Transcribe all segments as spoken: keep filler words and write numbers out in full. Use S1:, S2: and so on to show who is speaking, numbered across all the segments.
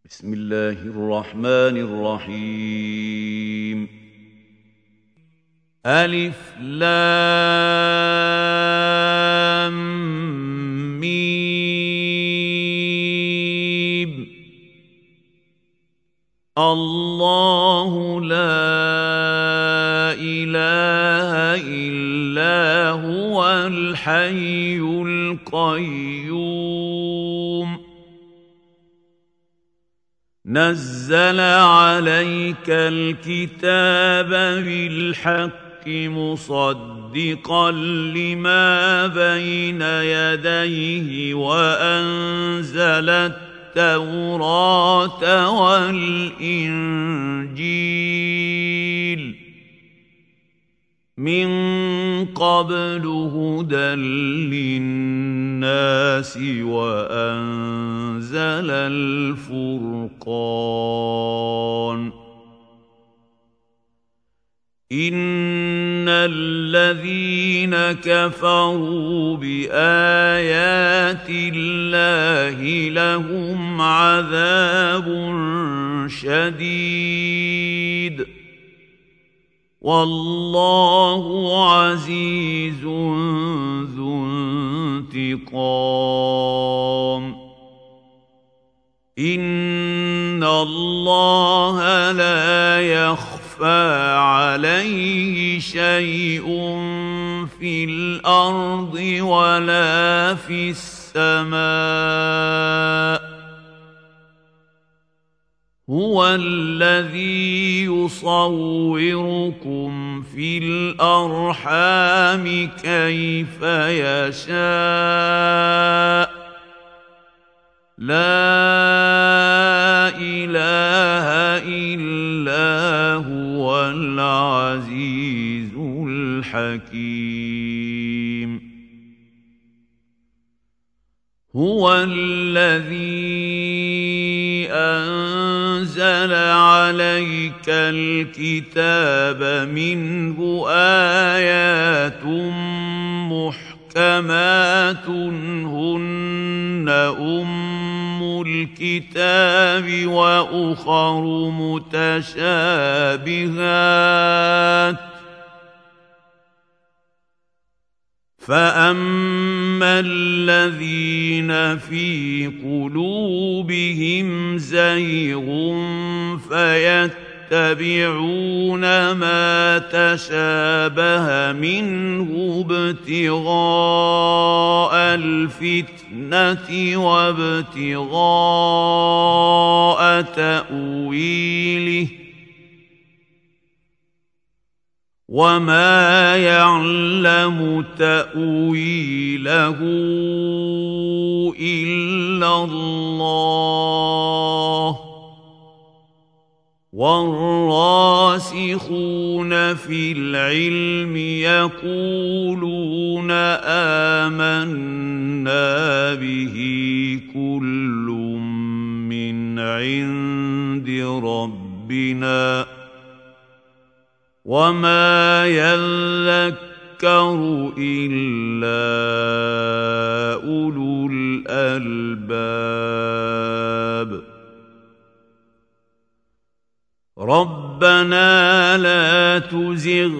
S1: بسم الله الرحمن الرحيم. ألف لام ميم. الله لا إله إلا هو الحي القيوم. نزل عليك الكتاب بالحق مصدقا لما بين يديه وأنزل التوراة والإنجيل من قبل هدى للناس وأنزل الفرقان. إن الذين كفروا بآيات الله لهم عذاب شديد والله عزيز ذو انتقام. إن الله لا يخفى عليه شيء في الأرض ولا في السماء. هو الذي يصوركم في الأرحام كيف يشاء. لا إله إلا هو العزيز الحكيم. هو الذي أنزل عليك الكتاب منه آيات محكمات هن أم الكتاب وأخر متشابهات. فأما الذين في قلوبهم زيغ فيتبعون ما تشابه منه ابتغاء الفتنة وابتغاء تأويله وما يعلم تأويله إلا الله. والراسخون في العلم يقولون آمنا به كل من عند ربنا وما يذكر إلا أولو الألباب. ربنا لا تزغ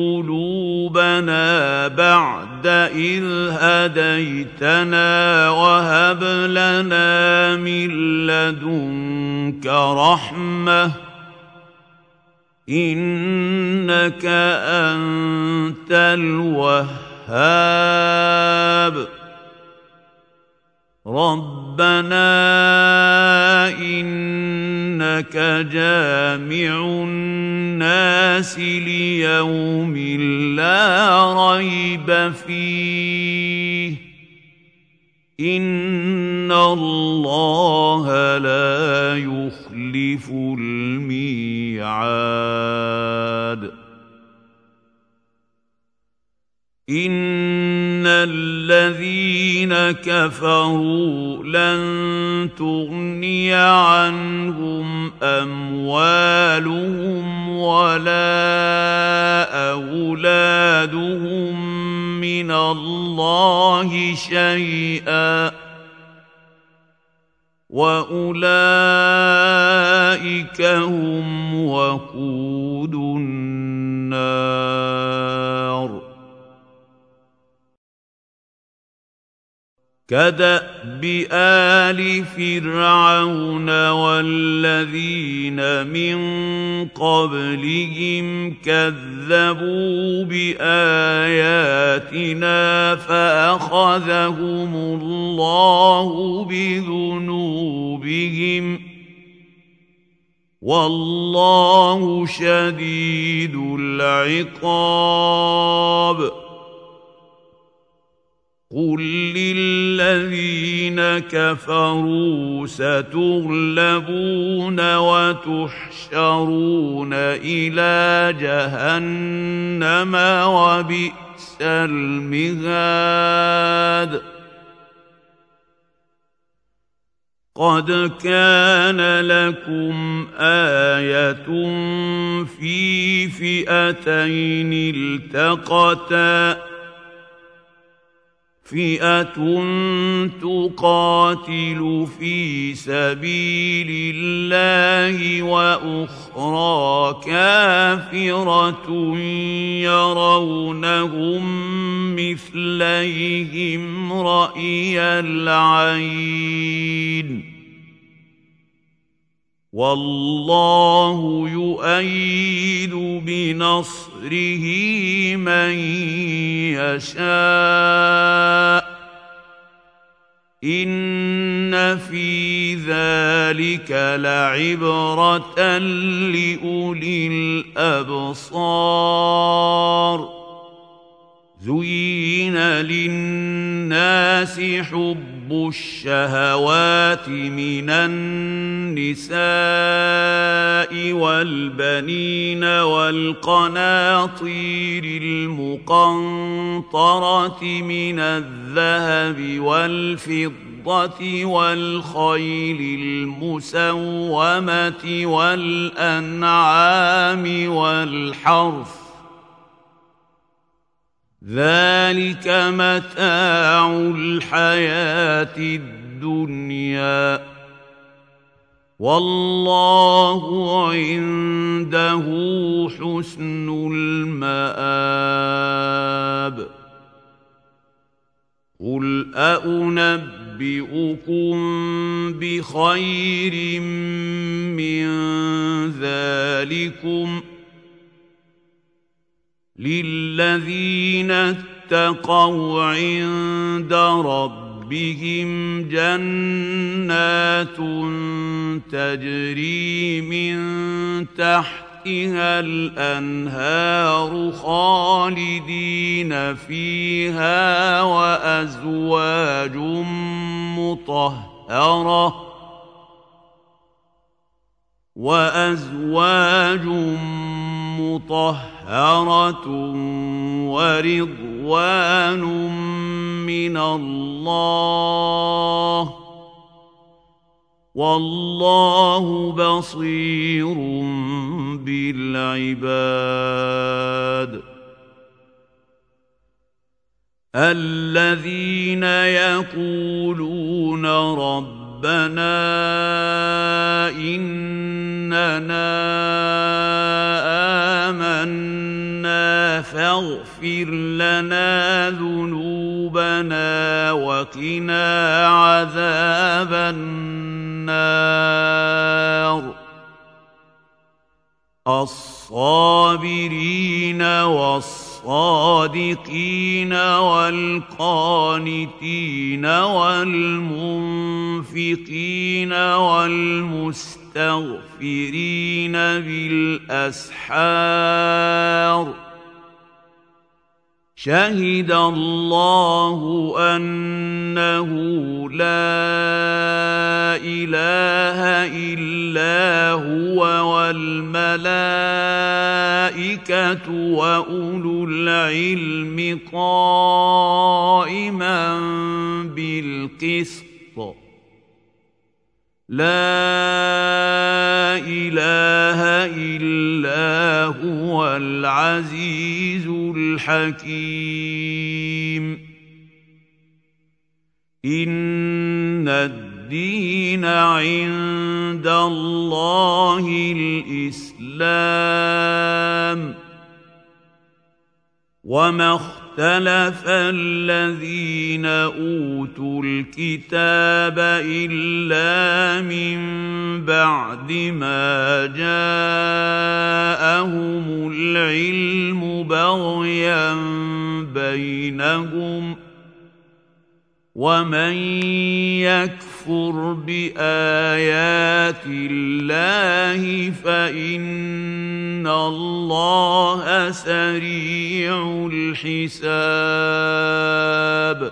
S1: قلوبنا بعد إذ هديتنا وهب لنا من لدنك رحمة إنك أنت الوهاب. ربنا إنك جامع الناس ليوم لا ريب فيه إن الله لا يخلف الميعاد. إن الذين كفروا لن تغني عنهم أموالهم ولا أولادهم من الله شيئا وأولئك أولئك هم وقود النار كدأب آل فرعون والذين من قبلهم كذبوا بآياتنا فأخذهم الله بذنوبهم والله شديد العقاب قل للذين كفروا ستغلبون وتحشرون إلى جهنم وبئس المهاد قد كان لكم آية في فئتين التقتا فئة تقاتل في سبيل الله وأخرى كافرة يرونهم مثليهم رأي العين والله يؤيد بنصره من يشاء إن في ذلك لعبرة لأولي الأبصار زين للناس حب الشهوات من النساء والبنين والقناطير المقنطرة من الذهب والفضة والخيل المسومة والأنعام والحرث ذلك متاع الحياة الدنيا والله عنده حسن المآب قل أأنبئكم بخير من ذلكم للذين اتقوا عند ربهم جنات تجري من تحتها الأنهار خالدين فيها وأزواج مطهرة وأزواج مطهرة ورضوان من الله والله بصير بالعباد الذين يقولون ربنا إننا آمنا فاغفر لنا ذنوبنا وقنا عذاب النار الصابرين والصادقين والقانتين والمنفقين والمستغفرين بالأسحار شهد الله أنه لا إله إلا هو والملائكة وأولو العلم قائما بالقسط لا إله إلا هو العزيز الحكيم إن الدين الدين عند الله الإسلام وما اختلف الذين أوتوا الكتاب إلا من بعد ما جاءهم العلم بغيا بينهم ومن يكفر بآيات الله فإن الله سريع الحساب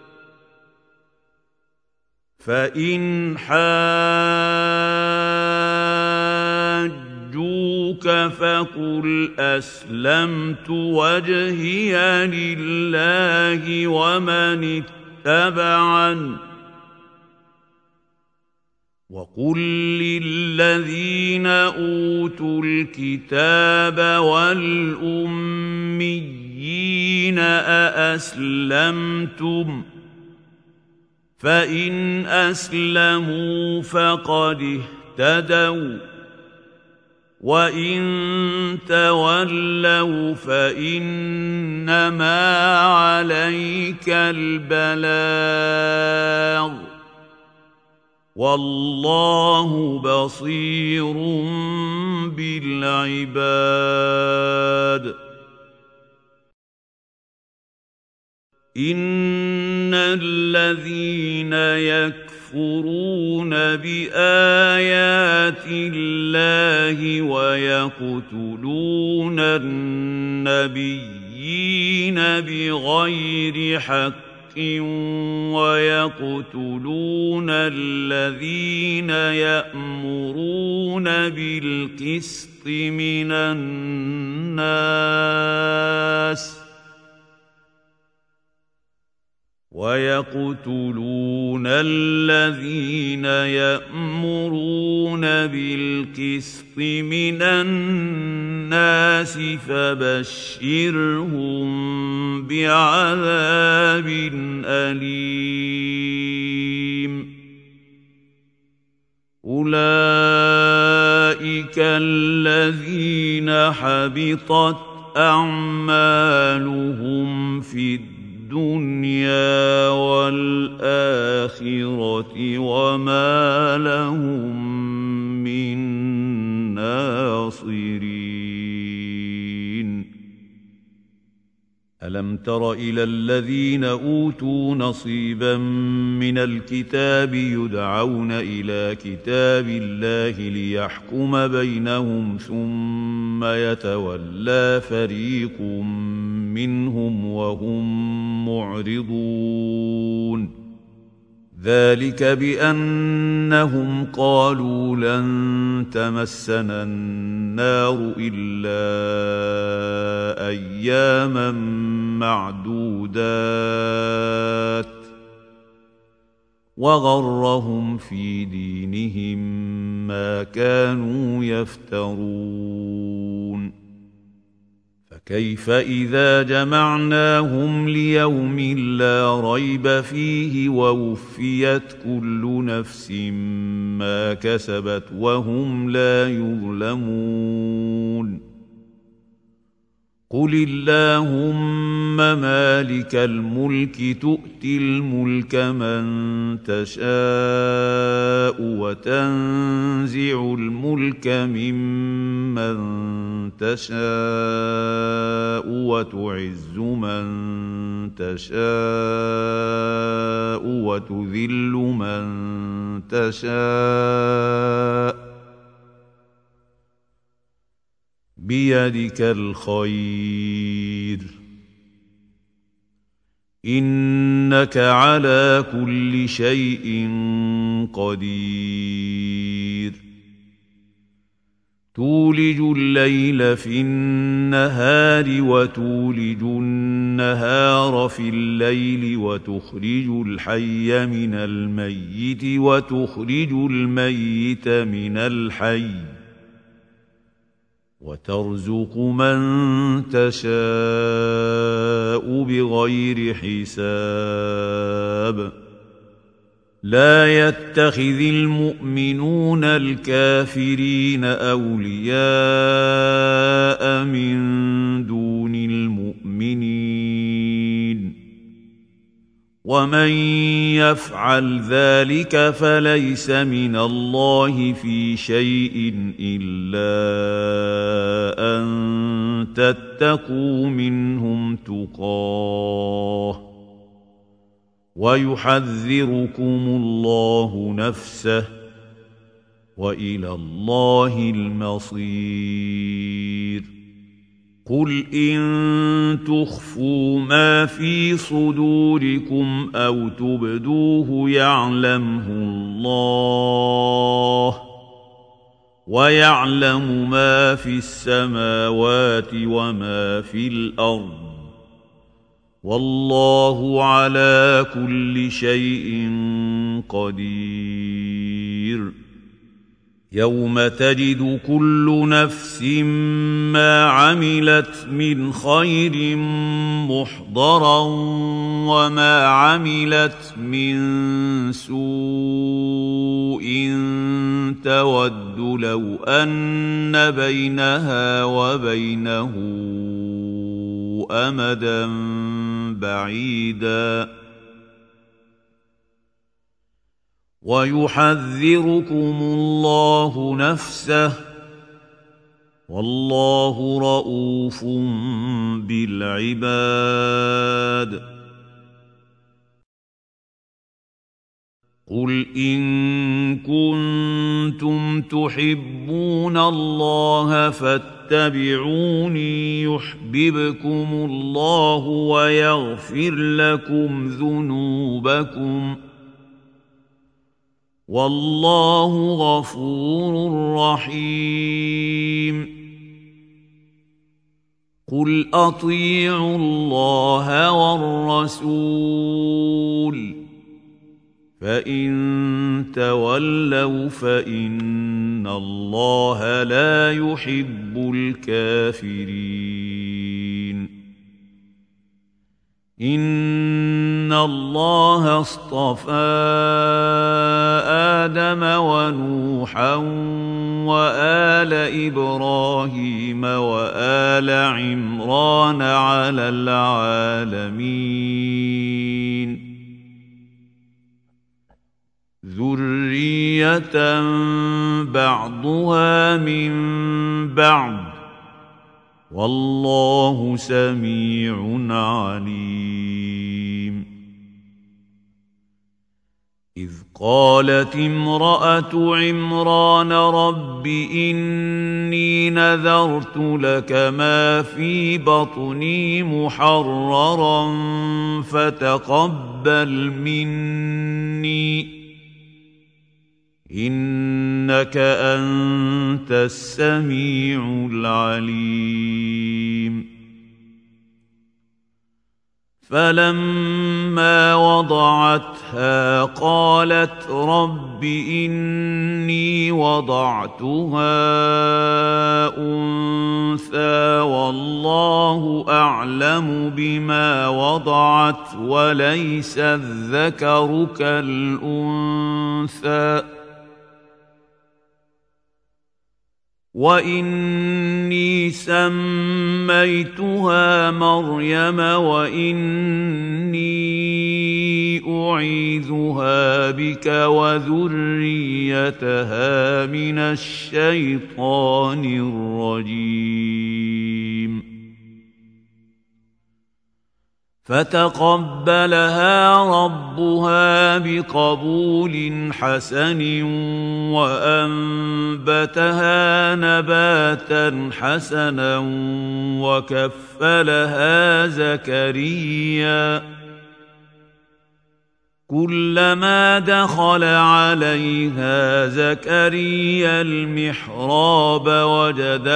S1: فإن حاجوك فقل أسلمت وجهي لله ومن اتبعن وقل للذين أوتوا الكتاب والأميين أأسلمتم فإن أسلموا فقد اهتدوا وإن تولوا فإنما عليك البلاغ والله بصير بالعباد إن الذين يكفرون بآيات الله ويقتلون النبيين بغير حق ويقتلون الذين يأمرون بالقسط من الناس ويقتلون الذين يأمرون بالقسط من الناس فبشرهم بعذاب أليم أولئك الذين حبطت أعمالهم في الدنيا الدنيا والآخرة وما لهم من ناصرين ألم تر إلى الذين أوتوا نصيبا من الكتاب يدعون إلى كتاب الله ليحكم بينهم ثم يتولى فريق منهم وهم معرضون ذلك بأنهم قالوا لن تمسنا النار إلا أياما معدودات وغرهم في دينهم ما كانوا يفترون فكيف إذا جمعناهم ليوم لا ريب فيه ووفيت كل نفس ما كسبت وهم لا يظلمون قل اللهم مالك الملك تؤتي الملك من تشاء وتنزع الملك ممن تشاء وتعز من تشاء وتذل من تشاء بيدك الخير إنك على كل شيء قدير تولج الليل في النهار وتولج النهار في الليل وتخرج الحي من الميت وتخرج الميت من الحي وترزق من تشاء بغير حساب لا يتخذ المؤمنون الكافرين أولياء من دون المؤمنين ومن يفعل ذلك فليس من الله في شيء إلا أن تتقوا منهم تقاه ويحذركم الله نفسه وإلى الله المصير قل إن تخفوا ما في صدوركم أو تبدوه يعلمه الله ويعلم ما في السماوات وما في الأرض والله على كل شيء قدير يوم تجد كل نفس ما عملت من خير محضرا وما عملت من سوء تود لو أن بينها وبينه أمدا بعيدا ويحذركم الله نفسه والله رؤوف بالعباد قل إن كنتم تحبون الله فاتبعوني يحببكم الله ويغفر لكم ذنوبكم والله غفور رحيم قل أطيعوا الله والرسول فإن تولوا فإن الله لا يحب الكافرين إن الله اصطفى آدم ونوحا وآل إبراهيم وآل عمران على العالمين ذرية بعضها من بعض والله سميع عليم إذ قالت امرأة عمران رب إني نذرت لك ما في بطني محررا فتقبل مني إنك أنت السميع العليم فلما وضعتها قالت رب إني وضعتها أنثى والله أعلم بما وضعت وليس الذكر كالأنثى وإني سميتها مريم وإني أعيذها بك وذريتها من الشيطان الرجيم فتقبلها ربها بقبول حسن وأنبتها نباتا حسنا وكفلها زكريا كلما دخل عليها زكريا المحراب وجد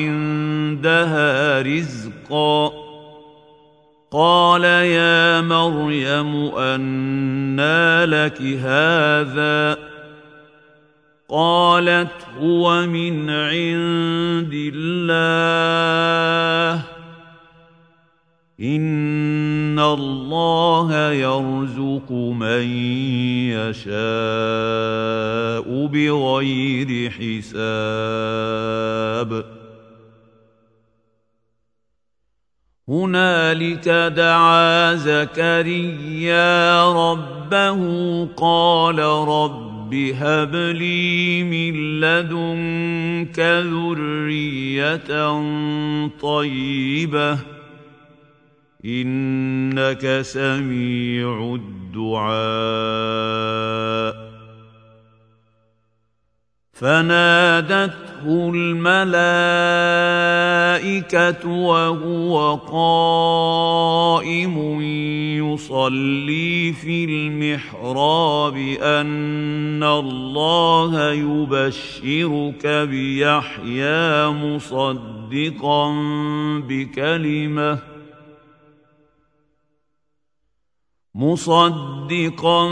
S1: عندها رزقا قال يا مريم أنى لك هذا قالت هو من عند الله إن إن الله يرزق من يشاء بغير حساب هنالك دعا زكريا ربه قال رب هب لي من لدنك ذرية طيبة إنك سميع الدعاء فنادته الملائكة وهو قائم يصلي في المحراب أن الله يبشرك بيحيى مصدقا بكلمة مصدقا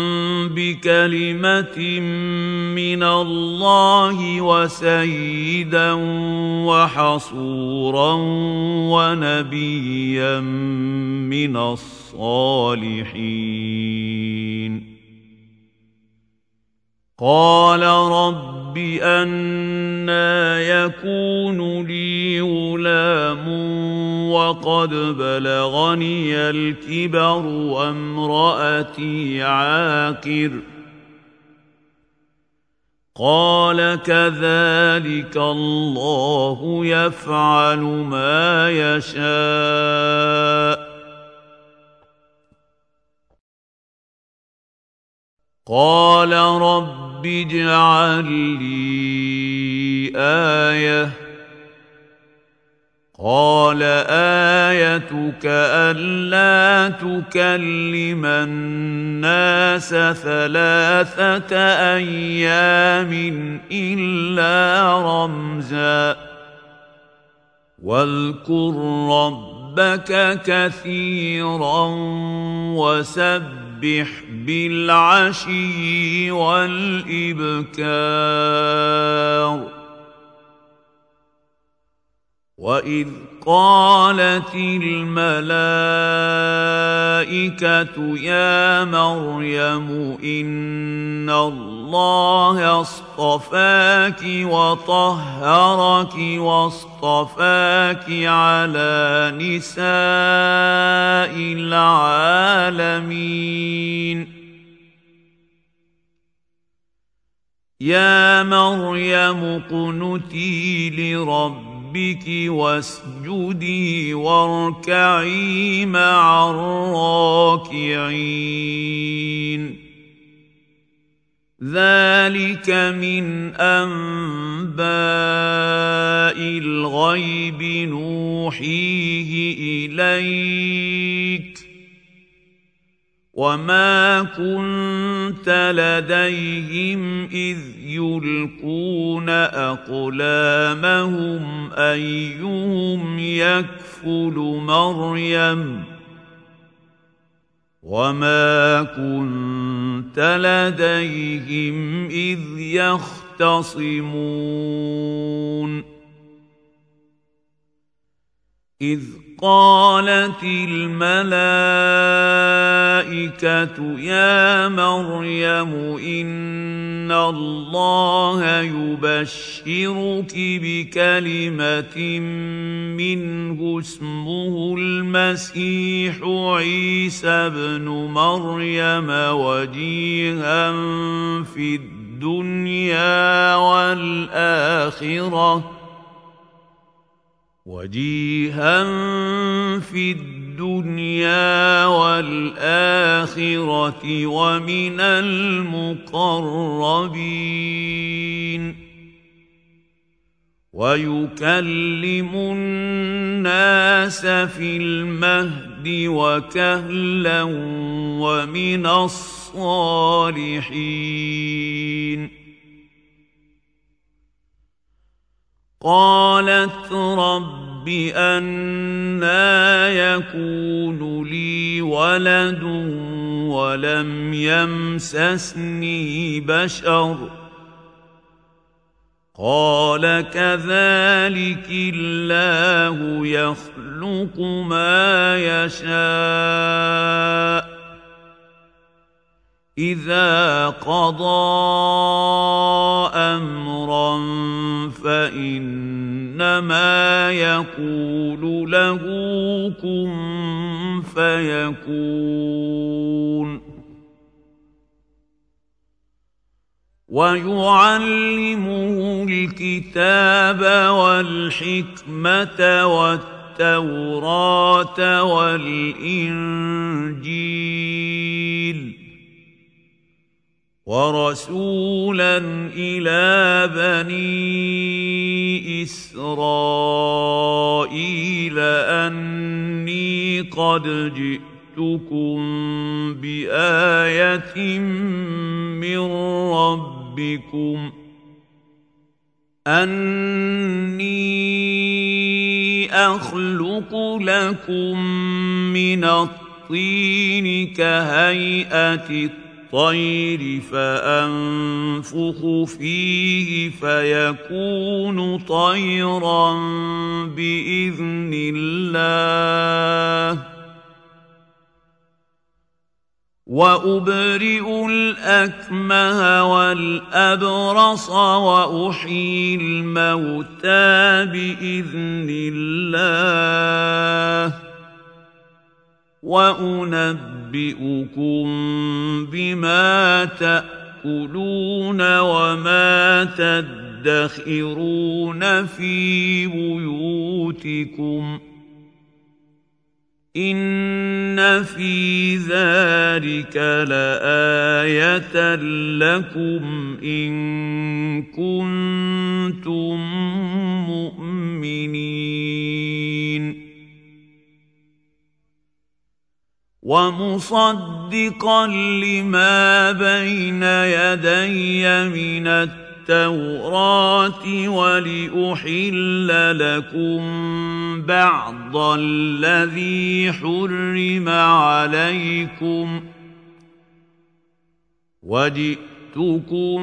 S1: بكلمة من الله وسيدا وحصورا ونبيا من الصالحين قال رب أنى يكون لي غلام وقد بلغني الكبر وامرأتي عاقر قال كذلك الله يفعل ما يشاء قال رب اجعل لي آية قال آيتك ألا تكلم الناس ثلاثة أيام إلا رمزا واذكر ربك كثيرا وسبح بالعشي والإبكار وإذ قالت الملائكة يا مريم إن الله اصطفاك وطهرك واصطفاك على نساء العالمين يا مريم اقنتي لربك ربك واسجدي واركعي مع الراكعين ذلك من أنباء الغيب نوحيه إليك وما كنت لديهم إذ يلقون أقلامهم أيهم يكفل مريم وما كنت لديهم إذ يختصمون إذ قالت الملائكة يا مريم إن الله يبشرك بكلمة منه اسمه المسيح عيسى ابن مريم وجيها في الدنيا والآخرة وجيها في الدنيا والآخرة ومن المقربين ويكلم الناس في المهد وكهلا ومن الصالحين قالت رب أنى يكون لي ولد ولم يمسسني بشر قال كذلك الله يخلق ما يشاء إذا قضى أمرا فإنما يقول له كن فيكون ويعلمه الكتاب والحكمة والتوراة والإنجيل ورسولا إلى بني إسرائيل أني قد جئتكم بآية من ربكم أني أخلق لكم من الطين كهيئة الطير فأنفخ فيه فيكون طيرا بإذن الله وأبرئ الأكمه والأبرص وأحيي الموتى بإذن الله وأنبئكم بما تأكلون وما تدخرون في بيوتكم إن في ذلك لآية لكم إن كنتم مؤمنين ومصدقا لما بين يدي من التوراة ولأحل لكم بعض الذي حرم عليكم وجئتكم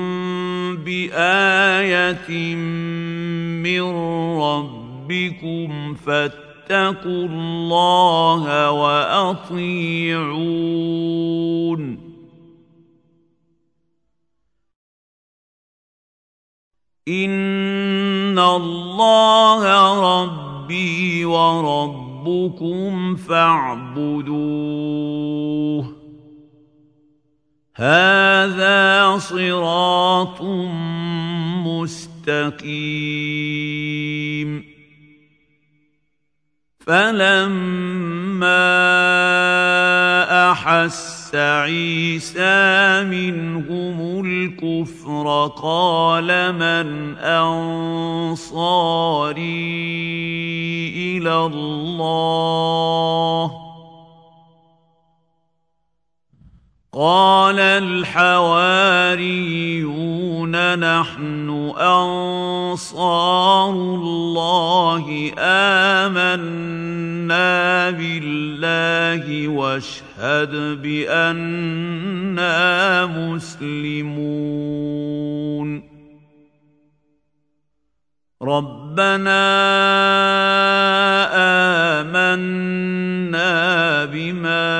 S1: بآية من ربكم فاتقوا الله وأطيعون إن الله ربي وربكم فاعبدوه هذا صراط مستقيم فلما أحس عيسى منهم الكفر قال من أنصاري إلى الله قال الحواريون نحن أنصار الله آمنا بالله واشهد بأننا مسلمون ربنا آمنا بما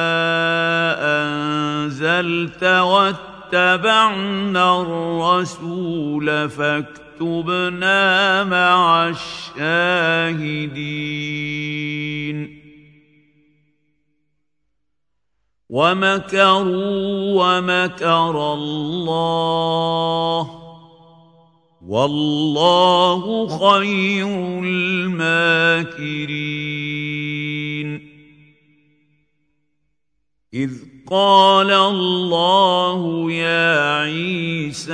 S1: أنزلت واتبعنا الرسول فاكتبنا مع الشاهدين ومكروا ومكر الله والله خير الماكرين إذ قال الله يا عيسى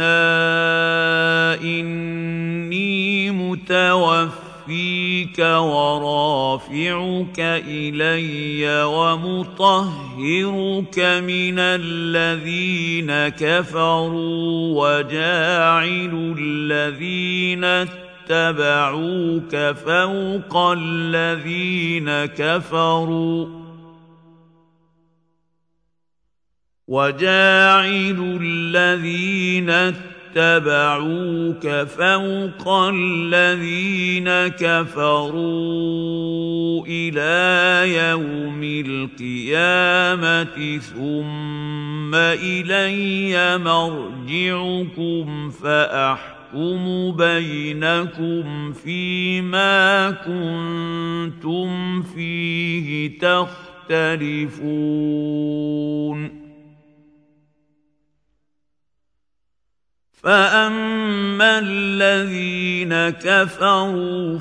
S1: إني متوفيك ورافعك إلي ومطهرك من الذين كفروا وجاعل الذين اتبعوك فوق الذين كفروا وجاعل الذين اتبعوك فوق الذين كفروا إلى يوم القيامة ثم إلي مرجعكم فأحكم بينكم فيما كنتم فيه تختلفون فأما الذين كفروا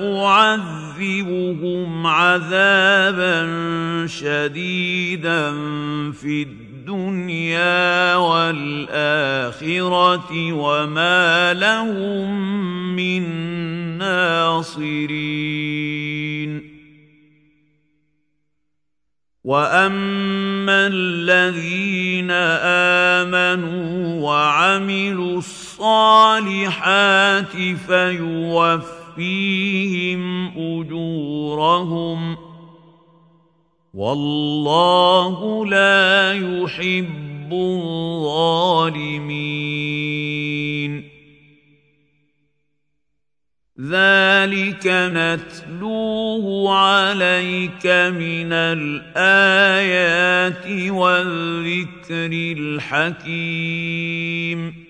S1: فأعذبهم عذابا شديدا في الدنيا والآخرة وما لهم من ناصرين وأما الذين آمنوا وعملوا الصالحات فيوفيهم أجورهم والله لا يحب الظالمين ذلك نتلوه عليك من الآيات والذكر الحكيم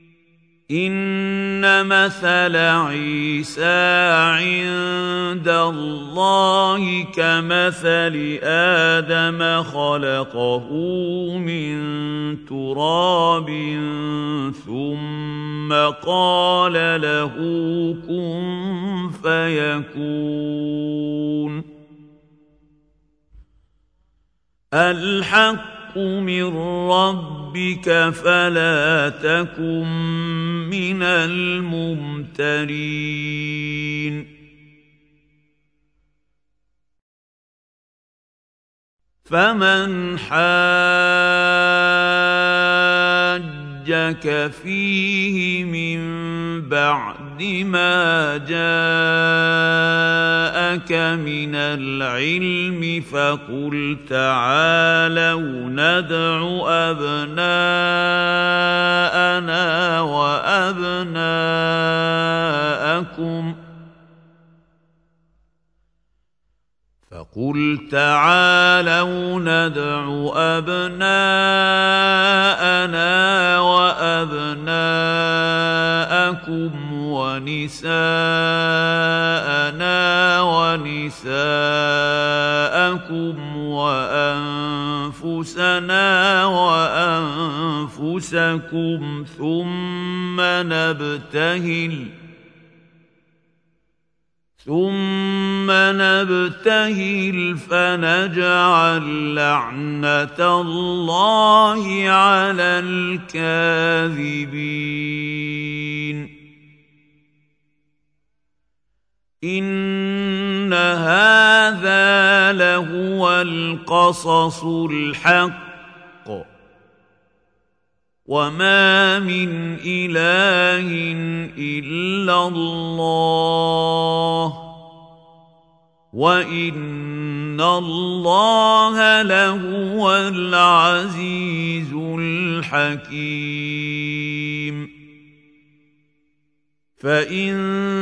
S1: إن مثل عيسى عند الله كمثل آدم خلقه من تراب ثم قال له كن فيكون الحق من ربك فلا تكن من الممترين فمن حاجك فيه من بعد ما جاءك من العلم فقل تعالوا ندع أبناءنا وأبناءكم فقل تعالوا ندع أبناءنا وأبناءكم ونساءنا ونساءكم وأنفسنا وأنفسكم ثم نبتهل ثم نبتهل فنجعل لعنة الله على الكاذبين إن هذا لهو القصص الحق وما من إله إلا الله وإن الله لهو العزيز الحكيم فإن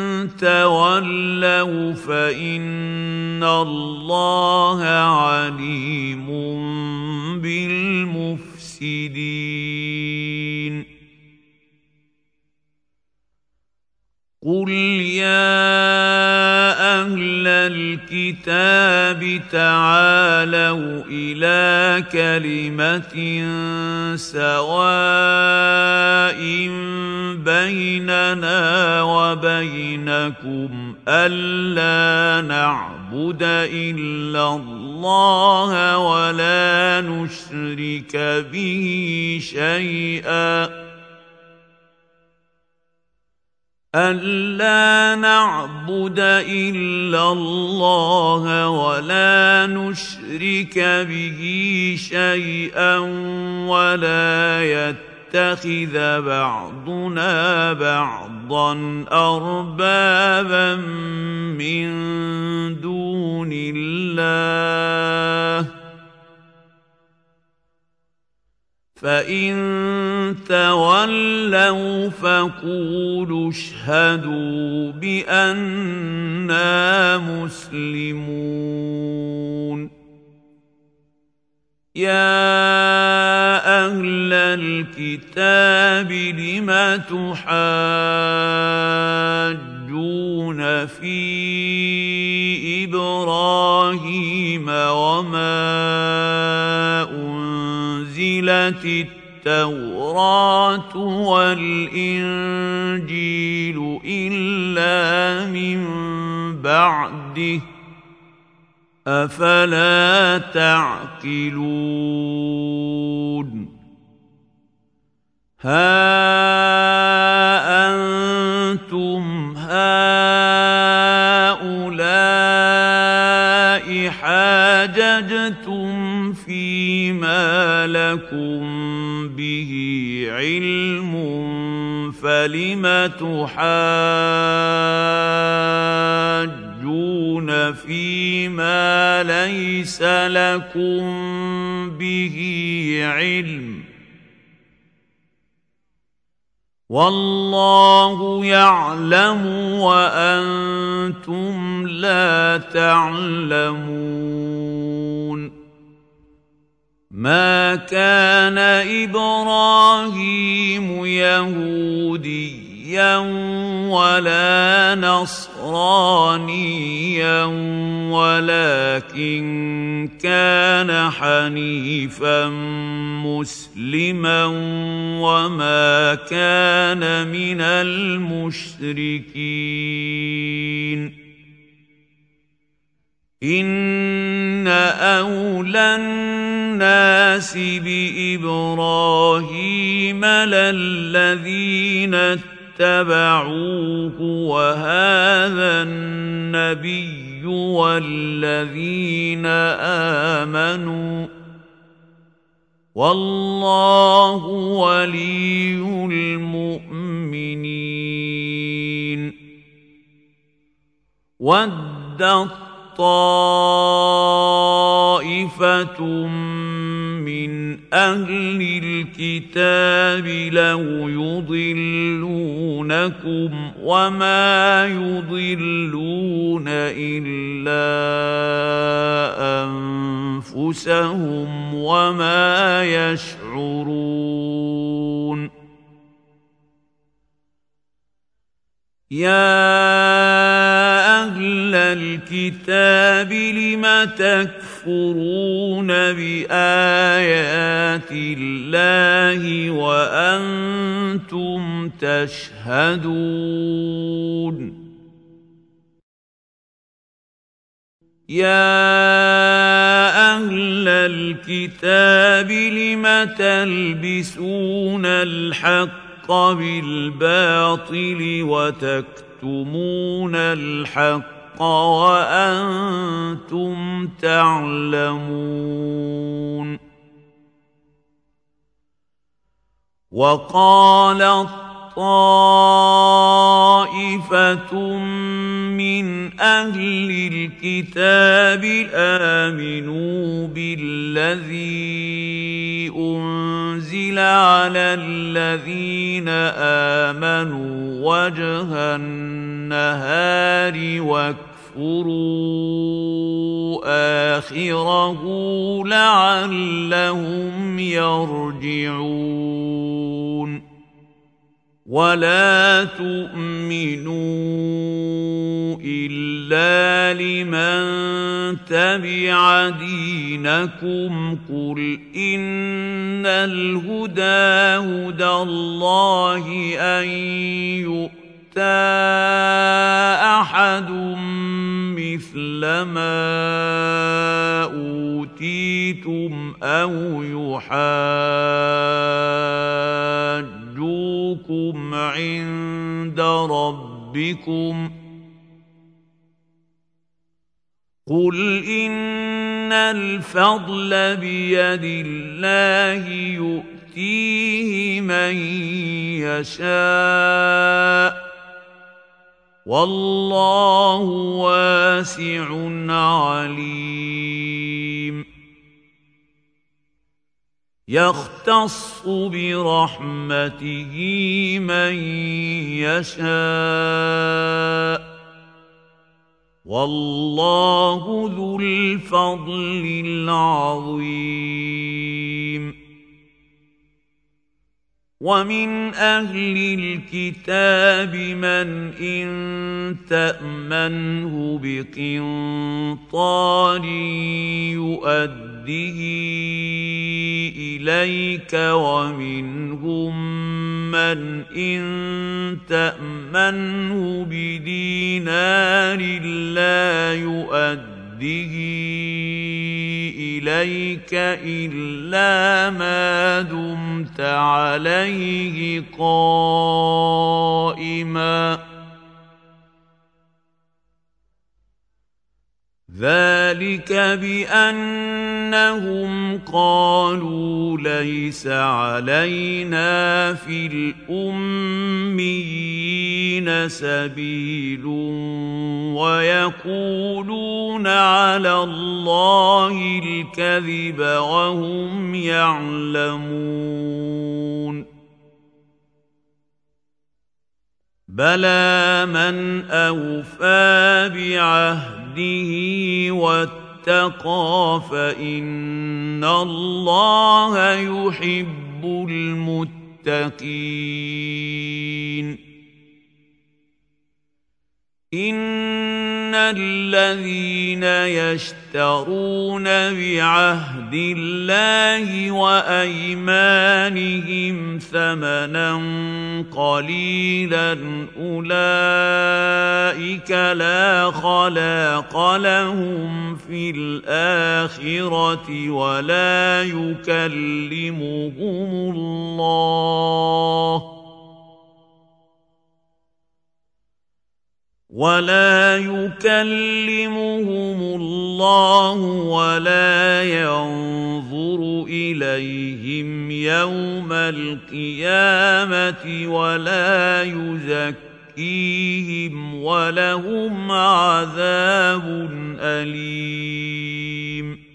S1: تولوا فإن الله عليم بالمفسدين قل يا أهل الكتاب تعالوا إلى كلمة سواء بيننا وبينكم ألا نعبد إلا الله ولا نشرك به شيئا ألا نعبد إلا الله ولا نشرك به شيئا ولا يتخذ بعضنا بعضا أربابا من دون الله فإن تولوا فقولوا اشهدوا بأننا مسلمون يا أهل الكتاب لم تحاجون في إبراهيم وما أنزلت التوراة والإنجيل إلا من بعده أفلا تعقلون ها أنتم هؤلاء حاججتم فيما لكم به علم فلم تحاجون فيما ليس لكم به علم والله يعلم وأنتم لا تعلمون ما كان إبراهيم يهوديا ولا نصرانيا ولكن كان حنيفا مسلما وما كان من المشركين إن أولى الناس بإبراهيم للذين اتبعوه وهذا النبي والذين آمنوا والله ولي المؤمنين ودت طائفة من أهل الكتاب لو يضلونكم وما يضلون إلا أنفسهم وما يشعرون يا أهل الكتاب لم تكفرون بآيات الله وأنتم تشهدون يا أهل الكتاب لم تلبسون الحق بالباطل وتكتمون الحق وأنتم تعلمون وقالت طائفة من أهل الكتاب آمنوا بالذي أنزل على الذين آمنوا وجه النهار واكفروا آخره لعلهم يرجعون ولا تؤمنوا إلا لمن تبع دينكم قل إن الهدى هدى الله أن يؤتى أحد مثل ما أوتيتم أو يحاجوكم عند ربكم قل إن الفضل بيد الله يؤتيه من يشاء والله واسع عليم يختص برحمته من يشاء والله ذو الفضل العظيم ومن أهل الكتاب من إن تأمنه بقنطار يؤده إليك ومنهم من إن تأمنه بدينار لا يؤده إليك إلا ما دمت عليه قائما ذلك بأنهم قالوا ليس علينا في الأميين سبيل ويقولون على الله الكذب وهم يعلمون بلى من أوفى بعهده واتقى فإن الله يحب المتقين إن الذين يشترون بعهد الله وأيمانهم ثمنا قليلا أولئك لا خلاق لهم في الآخرة ولا يكلمهم الله ولا يكلمهم الله ولا ينظر إليهم يوم القيامة ولا يزكيهم ولهم عذاب أليم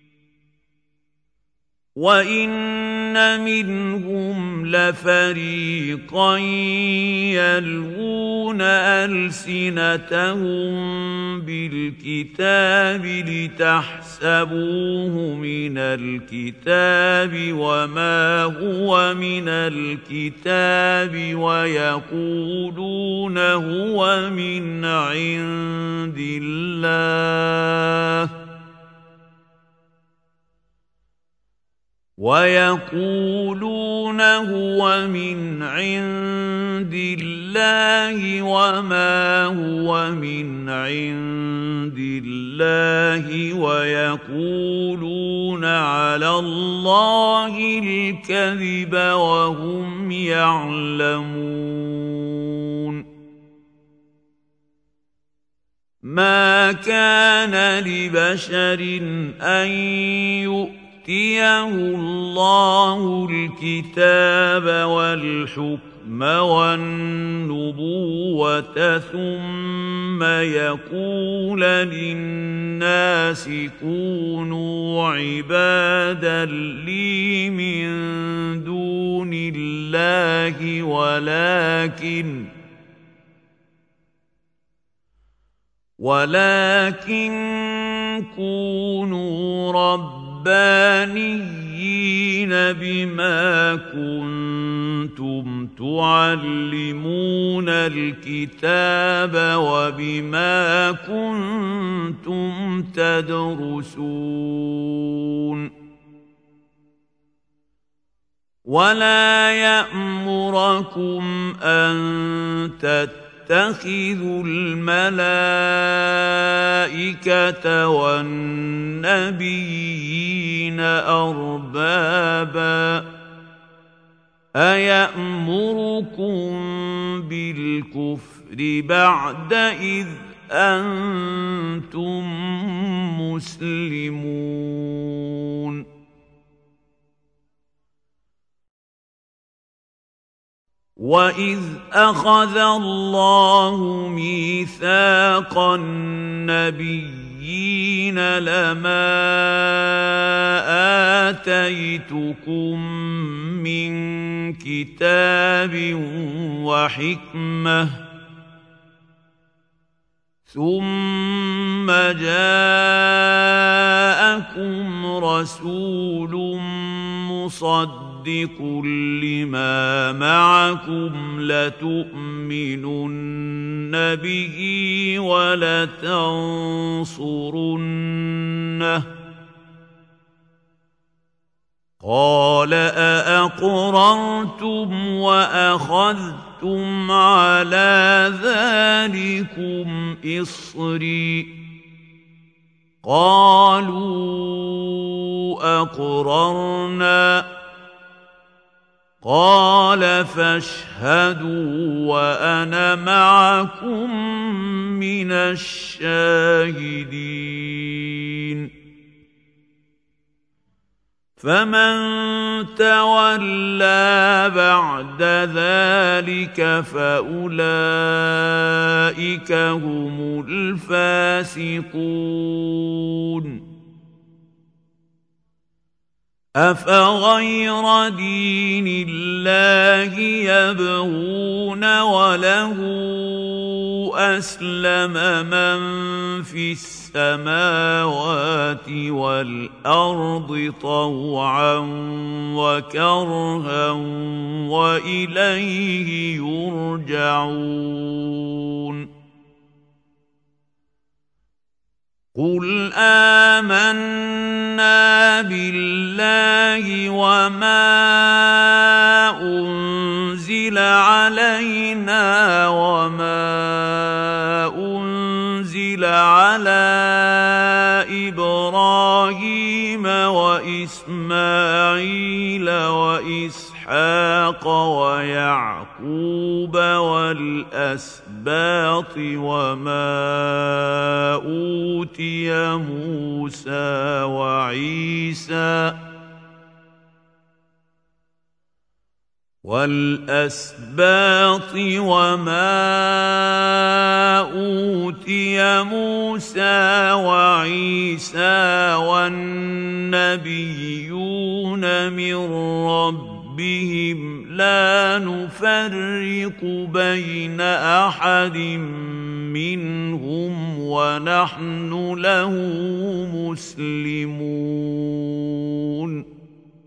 S1: وإن منهم لفريقا يلوون ألسنتهم بالكتاب لتحسبوه من الكتاب وما هو من الكتاب ويقولون هو من عند الله ويقولون هو من عند الله وما هو من عند الله ويقولون على الله الكذب وهم يعلمون ما كان لبشر أن يؤمن يؤتيه الله الكتاب والحكم والنبوة ثم يقول للناس كونوا عبادا لي من دون الله ولكن ولكن كونوا رب ربانيين بما كنتم تعلمون الكتاب وبما كنتم تدرسون ولا يأمركم أن تتقوا اتخذوا الملائكة والنبيين أربابا أيأمركم بالكفر بعد إذ أنتم مسلمون وَإِذْ أَخَذَ اللَّهُ مِيثَاقَ النَّبِيِّينَ النبيين لما آتيتكم من كتاب وحكمة ثم جاءكم رسول مصدق لما معكم لتؤمنن به ولتنصرنه قال أأقررتم وأخذتم على ذلكم إصري قالوا أقررنا قال فاشهدوا وأنا معكم من الشاهدين فمن تولى بعد ذلك فأولئك هم الفاسقون أفغير دين الله يبغون وله أسلم من في السماوات والأرض طوعا وكرها وإليه يرجعون قل آمنا بالله وما أنزل علينا وما أنزل على إبراهيم وإسماعيل وإسحاق ويعقوب والأسباط وما أوتي موسى وعيسى والأسباط وما أوتي موسى وعيسى والنبيون من ربهم لا نفرق بين أحد منهم ونحن له مسلمون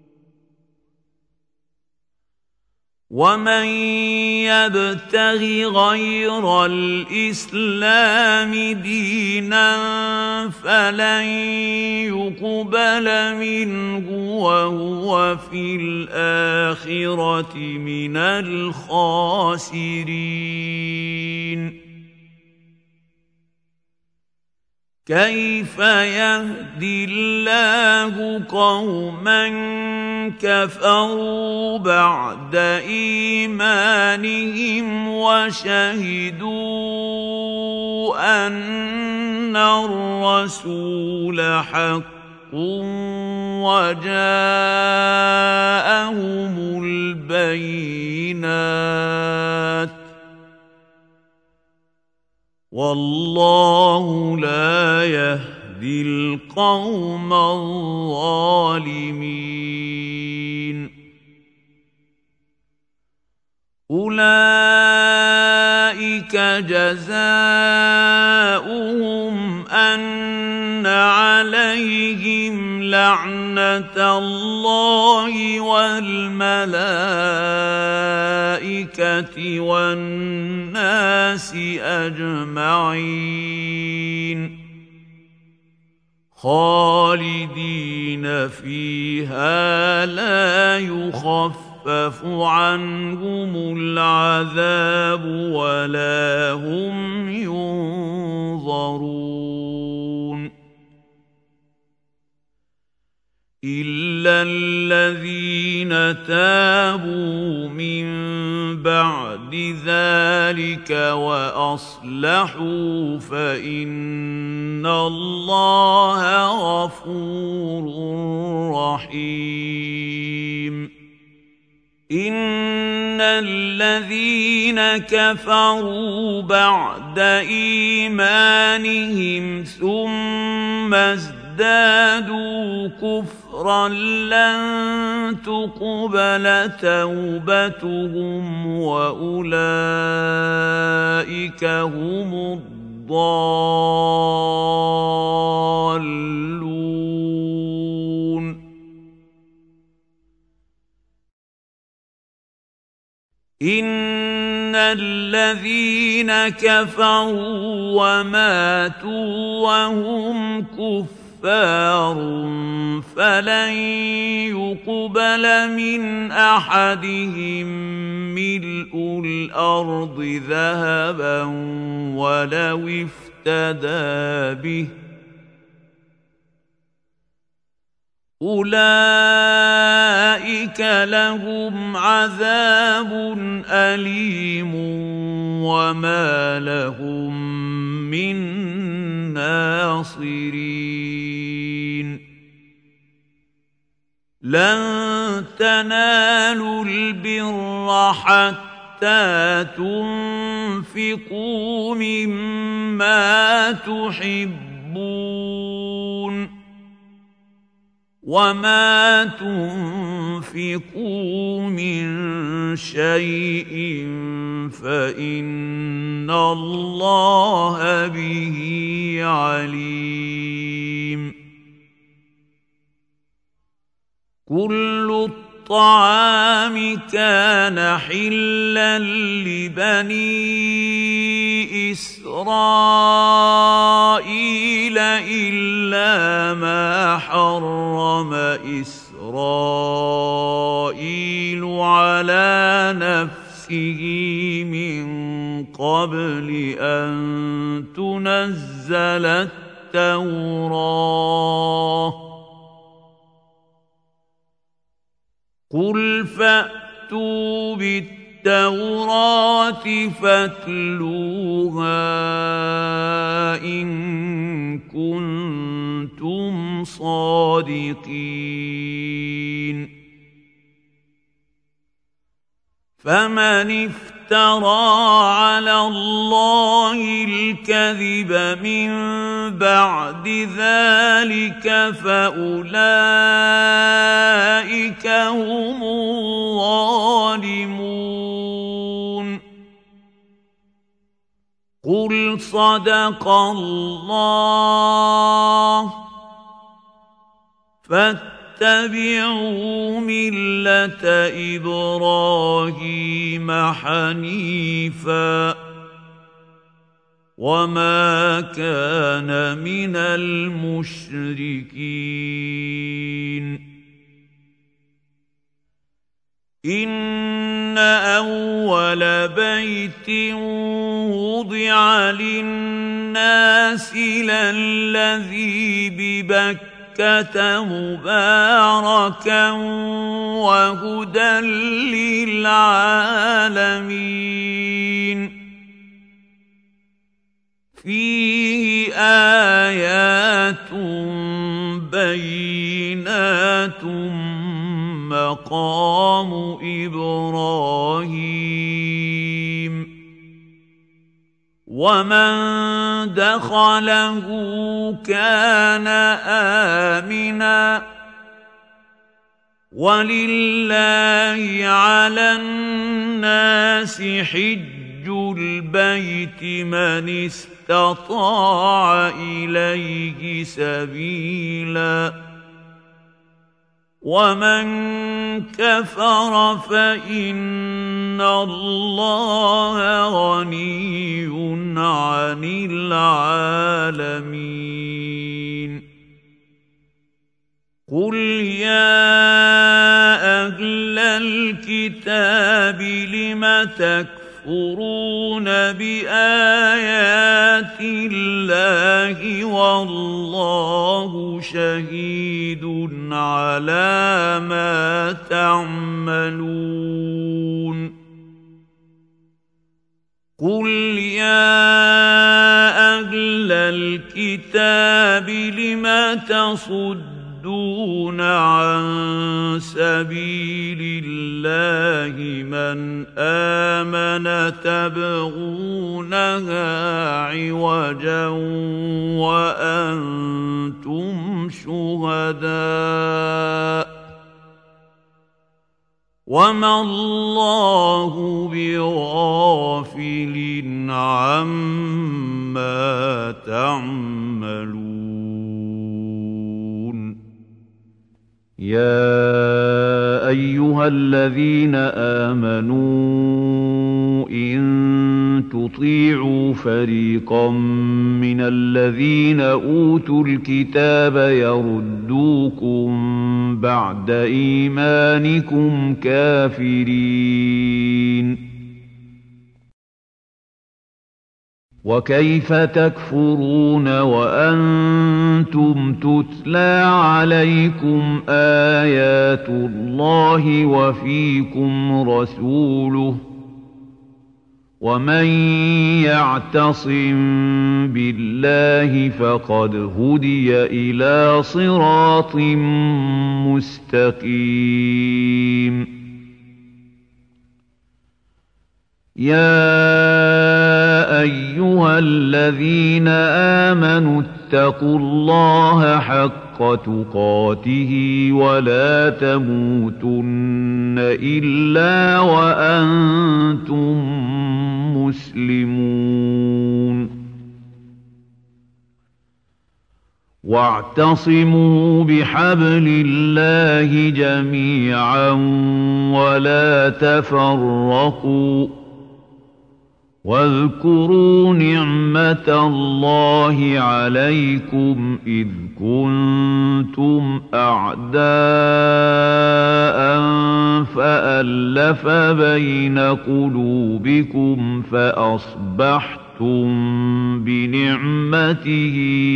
S1: ومن يبتغ غير الإسلام دينا فلن يقبل منه وهو في الآخرة من الخاسرين كيف يهدي الله قوما كفروا بعد إيمانهم وشهدوا أن الرسول حق وجاءهم البينات والله لا يهدي القوم الظالمين أولئك جزاؤهم أن عليهم لعنة الله والملائكة والناس أجمعين خالدين فيها لا يخفف عنهم العذاب ولا هم ينظرون إلا الذين تابوا من بعد ذلك وأصلحوا فإن الله غفور رحيم إن الذين كفروا بعد إيمانهم ثم ازدادوا كفرا لن تقبل توبتهم وأولئك هم الضالون. إن الذين كفروا وماتوا وهم كفار فلن يقبل من أحدهم ملء الأرض ذهبا ولو افتدى به أولئك لهم عذاب أليم وما لهم من ناصرين. لن تنالوا البر حتى تنفقوا مما تحبون وما تنفقوا من شيء فإن الله به عليم. كل الطعام كان حلا لبني إسرائيل إلا ما حرم إسرائيل على نفسه من قبل أن تنزل التوراة. قل فأتوا بالتوراة فاتلوها إن كنتم صادقين. فمن افترى على الله الكذب من بعد ذلك فأولئك هم الظالمون. قل صدق الله فاتبعوا ملة إبراهيم حنيفا وما كان من المشركين. إن أول بيت وضع للناس للذي ببكة مباركا وهدى للعالمين. فيه آيات بينات مقام إبراهيم ومن دخله كان آمنا ولله على الناس حج البيت من استطاع إليه سبيلا ومن كفر فإن الله غني عن العالمين. قل يا أهل الكتاب لم تكفرون بآيات الله والله شهيد على ما تعملون. قل يا أهل الكتاب لم تصدون عن سبيل الله اللَّهِ مَنْ آمَنَ تَبْغُونَهَا عِوَجًا وَأَنْتُمْ شُهَدَاءُ وَمَا اللَّهُ بِغَافِلٍ عَمَّا تَعْمَلُونَ
S2: يَا أَيُّهَا الَّذِينَ آمَنُوا إِن تُطِيعُوا فَرِيقًا مِّنَ الَّذِينَ أُوتُوا الْكِتَابَ يَرُدُّوكُم بَعْدَ إِيمَانِكُمْ كَافِرِينَ وَكَيْفَ تَكْفُرُونَ وَأَنْتُمْ تُتْلَى عَلَيْكُمْ آيَاتُ اللَّهِ وَفِيكُمْ رَسُولُهُ وَمَنْ يَعْتَصِمْ بِاللَّهِ فَقَدْ هُدِيَ إِلَى صِرَاطٍ مُسْتَقِيمٍ يَا أَيُّهَا الَّذِينَ آمَنُوا اتَّقُوا اللَّهَ حَقَّ تُقَاتِهِ وَلَا تَمُوتُنَّ إِلَّا وَأَنْتُمْ مسلمون واعتصموا بحبل الله جميعا ولا تفرقوا واذكروا نعمة الله عليكم إذ كنتم أعداء فألف بين قلوبكم فأصبحتم بنعمته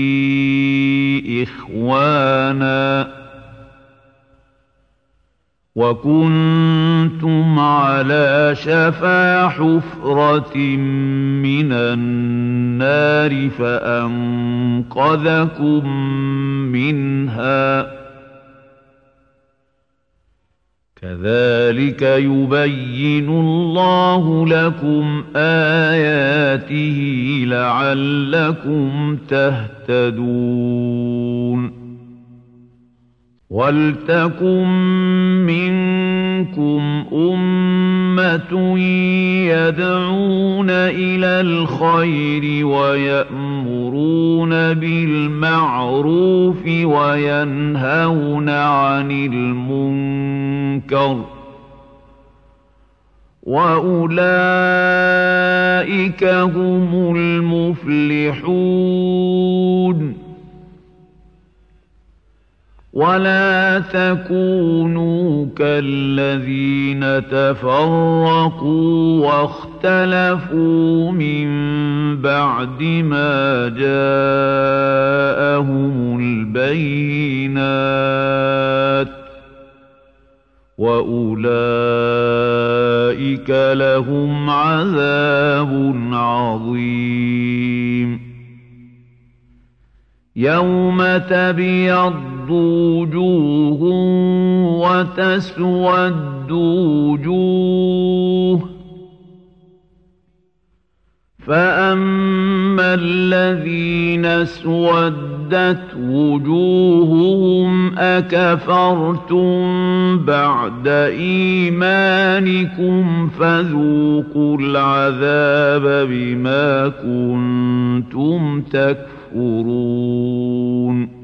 S2: إخوانا وكنتم على شفا حفرة من النار فأنقذكم منها كذلك يبين الله لكم آياته لعلكم تهتدون وَلْتَكُن مِّنكُمْ أُمَّةٌ يَدْعُونَ إِلَى الْخَيْرِ وَيَأْمُرُونَ بِالْمَعْرُوفِ وَيَنْهَوْنَ عَنِ الْمُنكَرِ وَأُولَئِكَ هُمُ الْمُفْلِحُونَ وَلَا تَكُونُوا كَالَّذِينَ تَفَرَّقُوا وَاخْتَلَفُوا مِن بَعْدِ مَا جَاءَهُمُ الْبَيِّنَاتُ وَأُولَئِكَ لَهُمْ عَذَابٌ عَظِيمٌ يَوْمَ تَبْيَضُّ وُجُوهٌ وَتَسْوَدُّ وُجُوهٌ فَأَمَّا الَّذِينَ اسْوَدَّتْ وُجُوهُهُمْ أَكَفَرْتُمْ بَعْدَ إِيمَانِكُمْ فَذُوقُوا الْعَذَابَ بِمَا كُنتُمْ تَكْفُرُونَ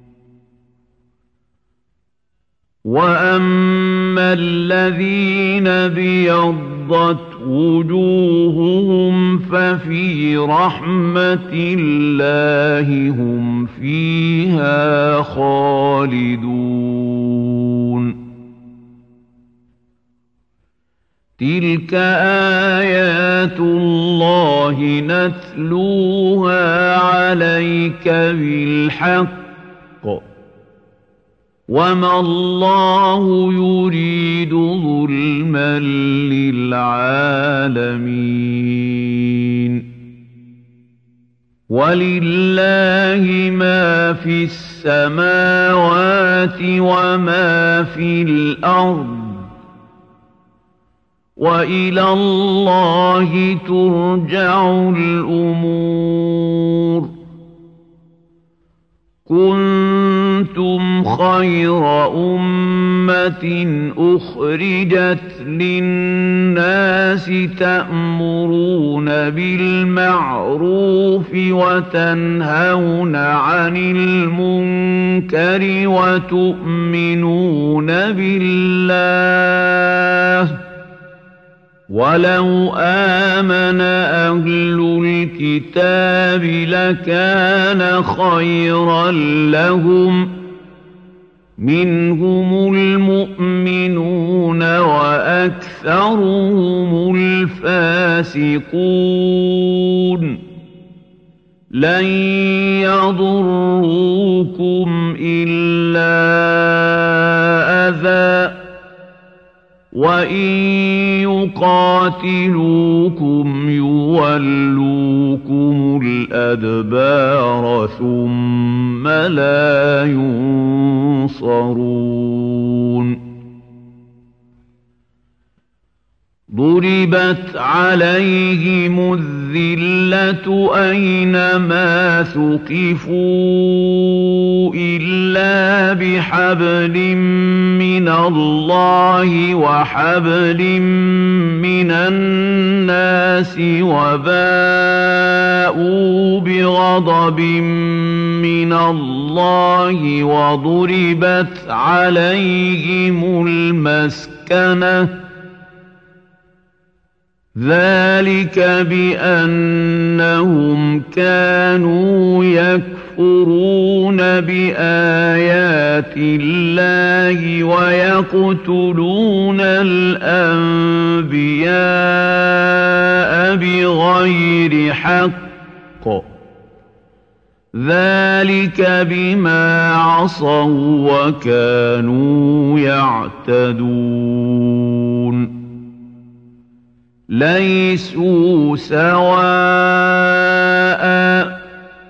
S2: وَأَمَّا الَّذِينَ ابْيَضَّتْ وُجُوهُهُمْ فَفِي رَحْمَةِ اللَّهِ هُمْ فِيهَا خَالِدُونَ تِلْكَ آيَاتُ اللَّهِ نَتْلُوهَا عَلَيْكَ بِالْحَقِّ وَمَا اللَّهُ يُرِيدُ ظُلْمًا لِّلْعَالَمِينَ وَلِلَّهِ مَا فِي السَّمَاوَاتِ وَمَا فِي الْأَرْضِ وإلى الله ترجع الأمور كنتم خير أمة أخرجت للناس تأمرون بالمعروف وتنهون عن المنكر وتؤمنون بالله ولو آمن أهل الكتاب لكان خيرا لهم منهم المؤمنون وأكثرهم الفاسقون لن يضروكم إلا أذى وإن يقاتلوكم يولوكم الأدبار ثم لا ينصرون ضربت عليهم الذلة أينما ثقفوا إلا بحبل من الله وحبل من الناس وباءوا بغضب من الله وضربت عليهم المسكنة ذلك بأنهم كانوا يكفرون بآيات الله ويقتلون الأنبياء بغير حق ذلك بما عصوا وكانوا يعتدون ليسوا سواء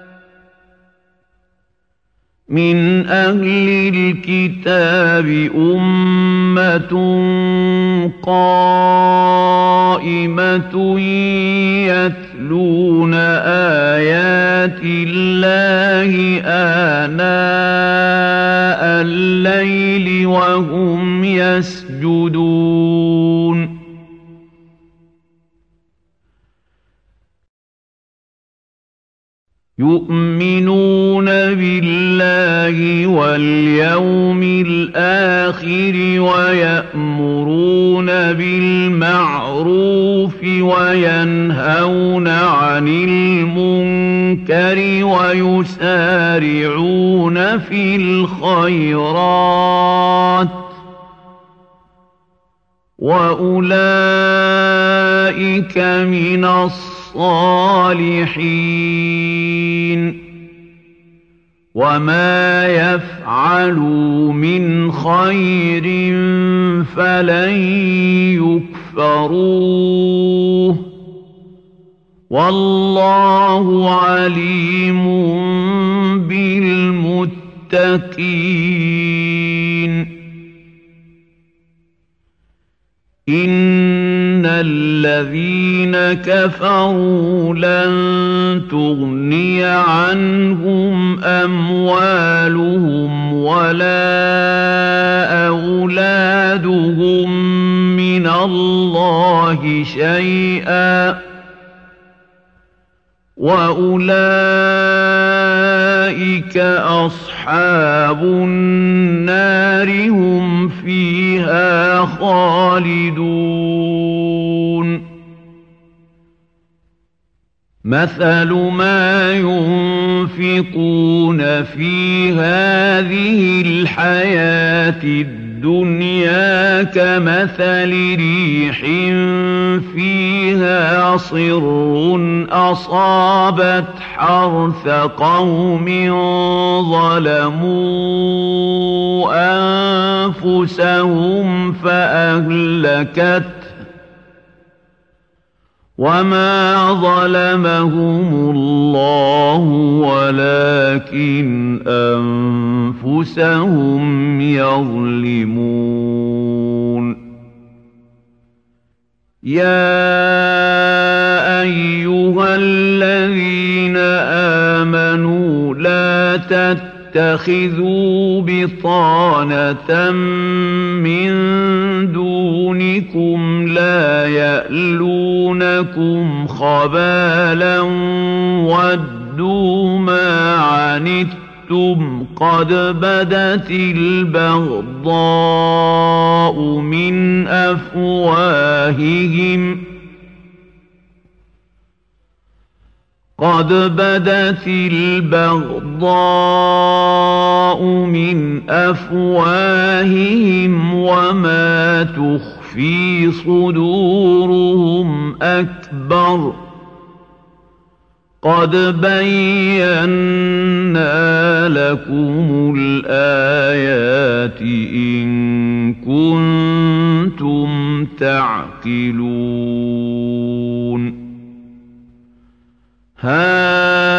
S2: من أهل الكتاب أمة قائمة يتلون آيات الله آناء الليل وهم يسجدون يؤمنون بالله واليوم الآخر ويأمرون بالمعروف وينهون عن المنكر ويسارعون في الخيرات وأولئك من الصالحين وما يفعلوا من خير فلن يكفروه والله عليم بالمتقين إن الذين كفروا لن تغني عنهم أموالهم ولا أولادهم من الله شيئا وأولئك أصحاب النار هم فيها خالدون مثل ما ينفقون في هذه الحياة الدنيا كمثل ريح فيها صر أصابت حرث قوم ظلموا أنفسهم فأهلكته وما ظلمهم الله ولكن أنفسهم يظلمون يَا أَيُّهَا الَّذِينَ آمَنُوا لَا تَتَّخِذُوا بِطَانَةً مِّن دُونِكُمْ لَا يَأْلُونَكُمْ خَبَالًا وَدُّوا مَا عَنِتُّمْ قَدْ بَدَتِ الْبَغْضَاءُ مِنْ أَفْوَاهِهِمْ قَدْ بَدَتِ الْبَغْضَاءُ مِنْ أَفْوَاهِهِمْ وَمَا تُخْفِي صُدُورُهُمْ أَكْبَرُ قَدْ بَيَّنَّا لَكُمُ الْآيَاتِ إِن كُنتُمْ تَعْقِلُونَ هَا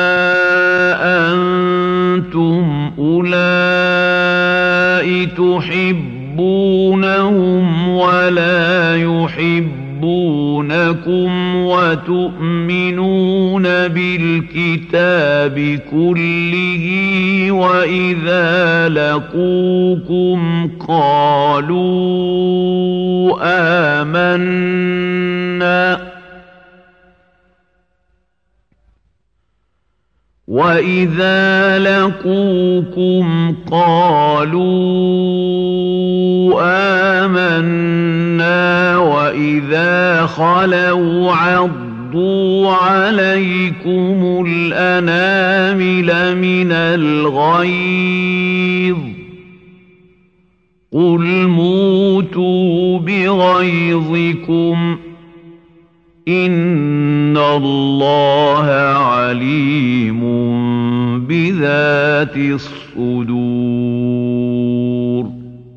S2: أَنتُمْ أُولَاءِ تُحِبُّونَهُمْ وَلَا يُحِبُّونَكُمْ وَتُؤْمِنُونَ بِالْكِتَابِ كُلِّهِ وَإِذَا لَقُوكُمْ قَالُوا آمَنَّا وَإِذَا لَقُوكُمْ قَالُوا آمَنَّا وَإِذَا خَلَوْا عَضُّوا عَلَيْكُمُ الْأَنَامِلَ مِنَ الْغَيْظِ قُلْ مُوتُوا بِغَيْظِكُمْ إِنَّ اللَّهَ عَلِيمٌ بِذَاتِ الصُّدُورِ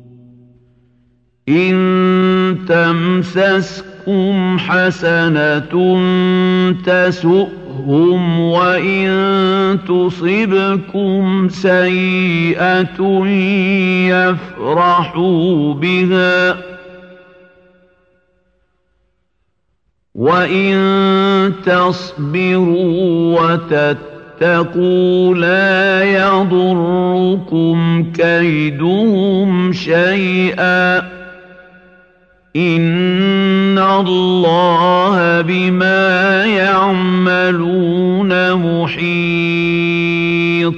S2: إِن تَمْسَسْكُمْ حَسَنَةٌ تَسُؤْهُمْ وَإِن تُصِبْكُمْ سَيِّئَةٌ يَفْرَحُوا بِهَا وَإِن تَصْبِرُوا وَتَتَّقُوا لَا يَضُرُّكُمْ كَيْدُهُمْ شَيْئًا إِنَّ اللَّهَ بِمَا يَعْمَلُونَ مُحِيطٌ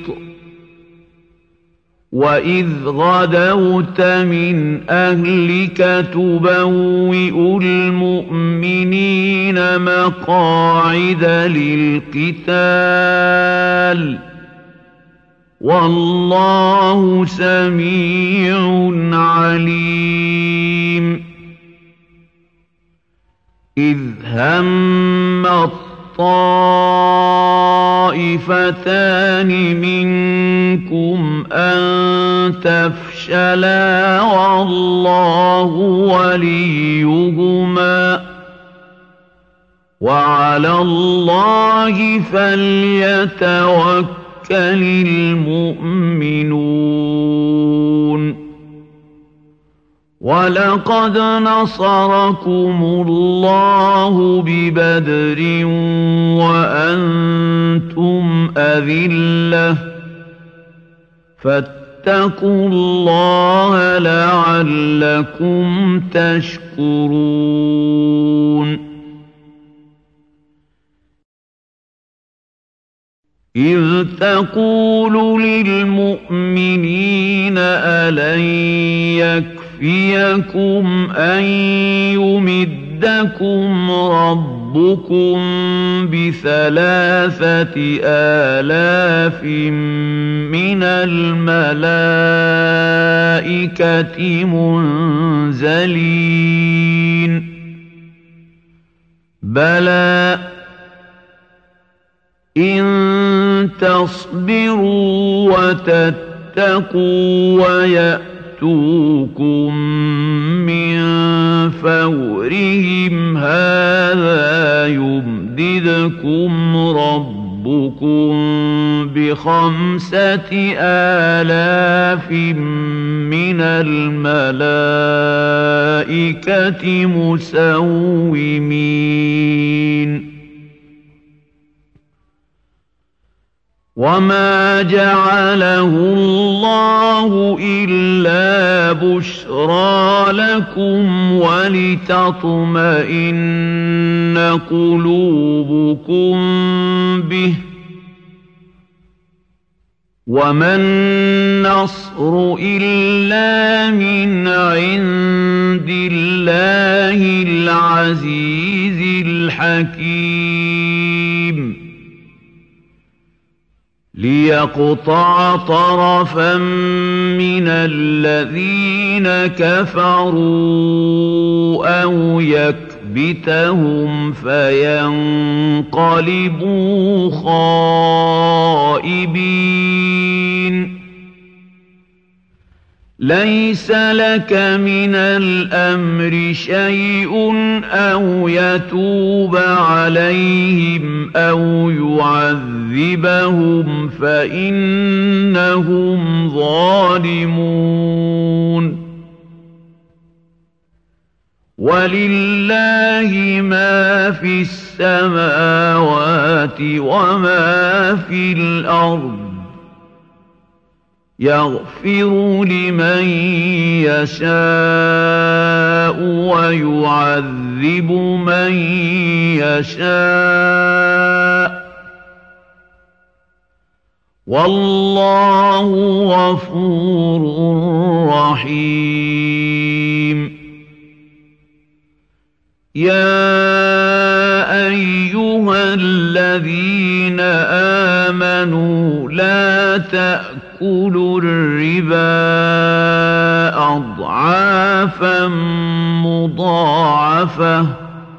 S2: وَإِذْ غَدَوْتَ مِنْ أَهْلِكَ تُبَوِّئُ الْمُؤْمِنِينَ مَقَاعِدَ لِلْقِتَالِ وَاللَّهُ سَمِيعٌ عَلِيمٌ إِذْ هَمَّ الطَّائِفَتَانِ مِنكُمْ أَن تَفْشَلَا وَاللَّهُ وَلِيُّهُمَا وَعَلَى اللَّهِ فَلْيَتَوَكَّلِ الْمُؤْمِنُونَ وَلَقَدْ نَصَرَكُمُ اللَّهُ بِبَدْرٍ وَأَنتُمْ أَذِلَّةٌ فَاتَّقُوا اللَّهَ لَعَلَّكُمْ تَشْكُرُونَ إِذْ تَقُولُ لِلْمُؤْمِنِينَ أَلَنْ يَكْفِيَكُمْ أَنْ يُمِدَّكُمْ رَبُّكُمْ بِثَلَاثَةِ آلَافٍ مِنَ الْمَلَائِكَةِ مُنْزَلِينَ بَلَى إِن تَصْبِرُوا وَتَتَّقُوا وَيَأْتُوكُم مِّن فَوْرِهِمْ هَٰذَا يُمْدِدْكُمْ رَبُّكُم ربكم بخمسة آلاف من الملائكة مسومين وما جعله الله إلا بشرى لكم ولتطمئن قلوبكم به وما النصر إلا من عند الله العزيز الحكيم ليقطع طرفا من الذين كفروا أو يكبتهم فينقلبوا خائبين ليس لك من الأمر شيء أو يتوب عليهم أو يعذبهم فإنهم ظالمون ولله ما في السماوات وما في الأرض يغفر لمن يشاء ويعذب من يشاء والله غفور رحيم يا أيها الذين آمنوا لا تأكلوا الربا أضعافا مضاعفة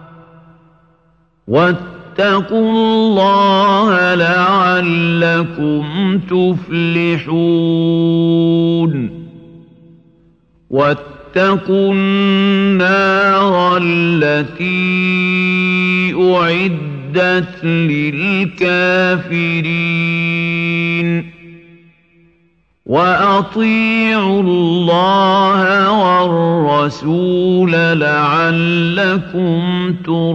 S2: واتقوا الله لعلكم تفلحون واتقوا النار التي أعدت للكافرين وأطيعوا الله والرسول لعلكم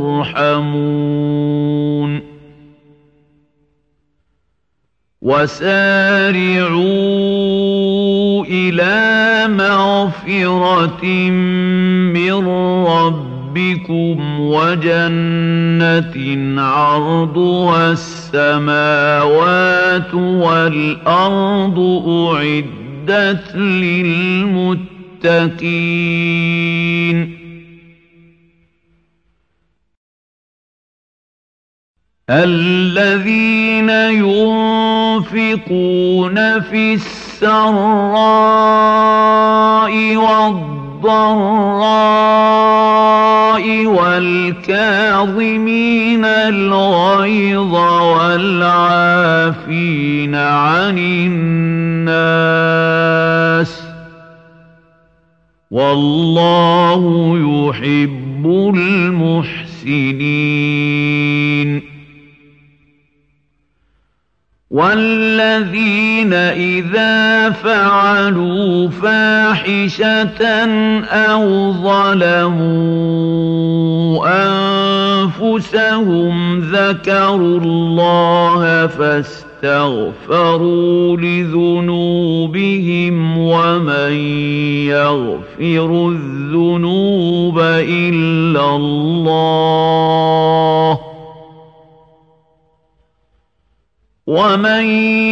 S2: ترحمون وسارعوا إلى مغفرة من ربكم وجنة عرضها السماوات والأرض أعدت للمتقين الذين ينفقون في السراء والضراء والكاظمين الغيظ والعافين عن الناس والله يحب المحسنين والذين إذا فعلوا فاحشة أو ظلموا أنفسهم ذكروا الله فاستغفروا لذنوبهم ومن يغفر الذنوب إلا الله ومن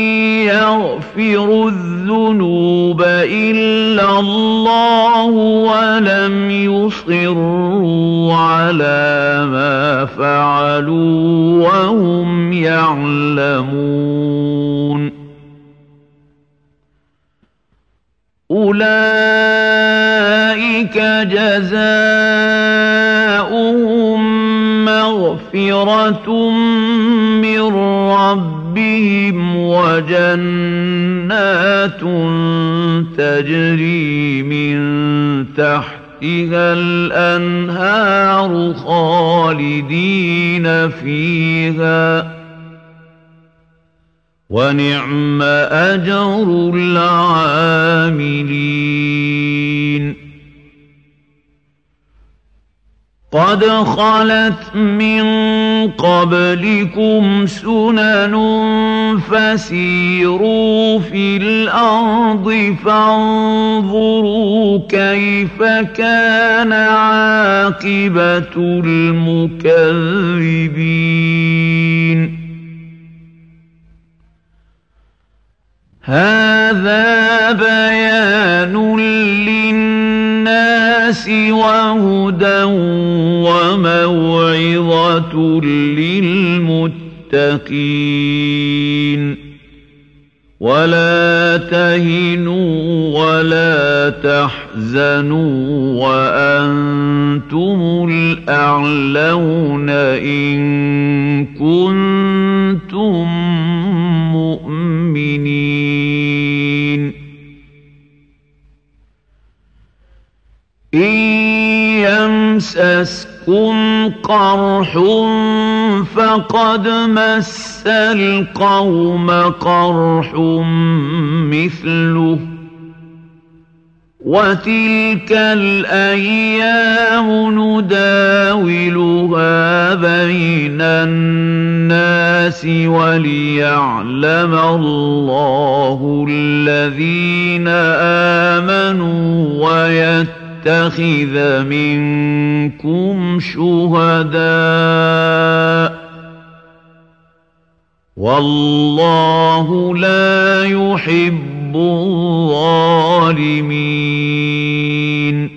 S2: يغفر الذنوب إلا الله ولم يصروا على ما فعلوا وهم يعلمون أولئك جزاؤهم مغفرة من ربهم ربهم وجنات تجري من تحتها الأنهار خالدين فيها ونعم أجر العاملين قد خلت من قبلكم سنن فسيروا في الأرض فانظروا كيف كان عاقبة المكذبين هذا بيان للناس وهدى وموعظة للمتقين ولا تهنوا ولا تحزنوا وأنتم الأعلون إن كنتم مؤمنين إن يمسسكم قرح فقد مس القوم قرح مثله وتلك الأيام نداولها بين الناس وليعلم الله الذين آمنوا ويتخذ منكم شهداء والله لا يحب الظالمين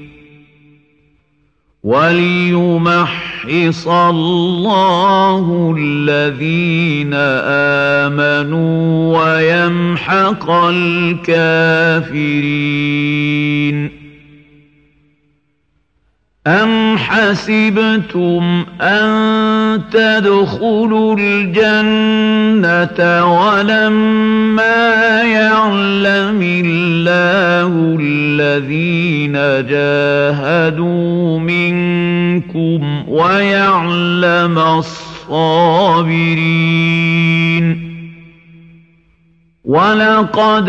S2: وليمحص الله الذين آمنوا ويمحق الكافرين أم حسبتم أن تدخلوا الجنة ولما يعلم الله الذين جاهدوا منكم ويعلم الصابرين ولقد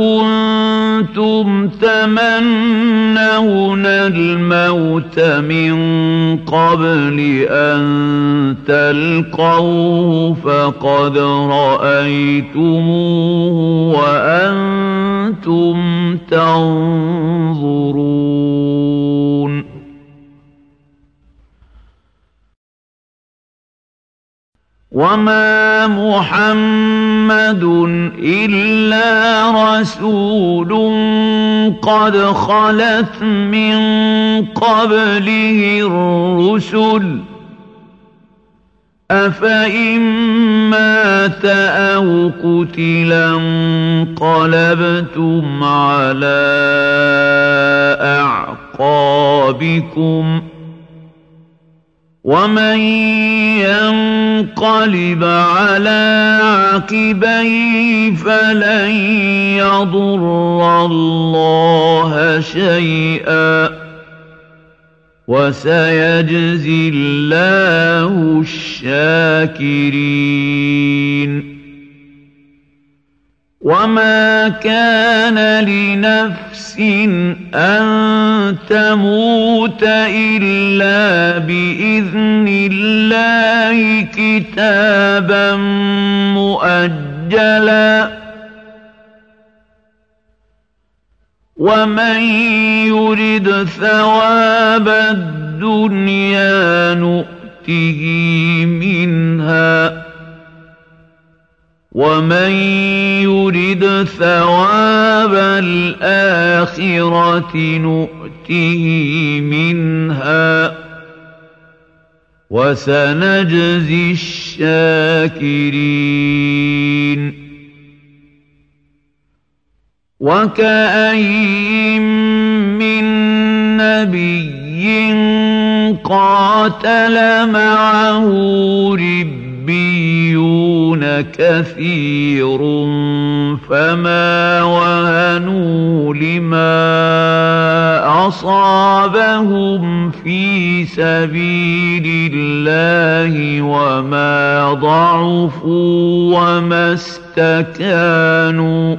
S2: كنتم تمنون الموت من قبل أن تلقوه فقد رأيتموه وأنتم تنظرون وما محمد إلا رسول قد خلت من قبله الرسل أفإن مات أو قتلا انقلبتم على أعقابكم ومن ينقلب على عقبيه فلن يضر الله شيئا وسيجزي الله الشاكرين وما كان لنفس أن تموت إلا بإذن الله كتابا مؤجلا ومن يرد ثواب الدنيا نؤته منها ومن يرد ثواب الآخرة نؤته منها وسنجزي الشاكرين وكأين من نبي قاتل معه ربيون كثير فما وهنوا لما أصابهم في سبيل الله وما ضعفوا وما استكانوا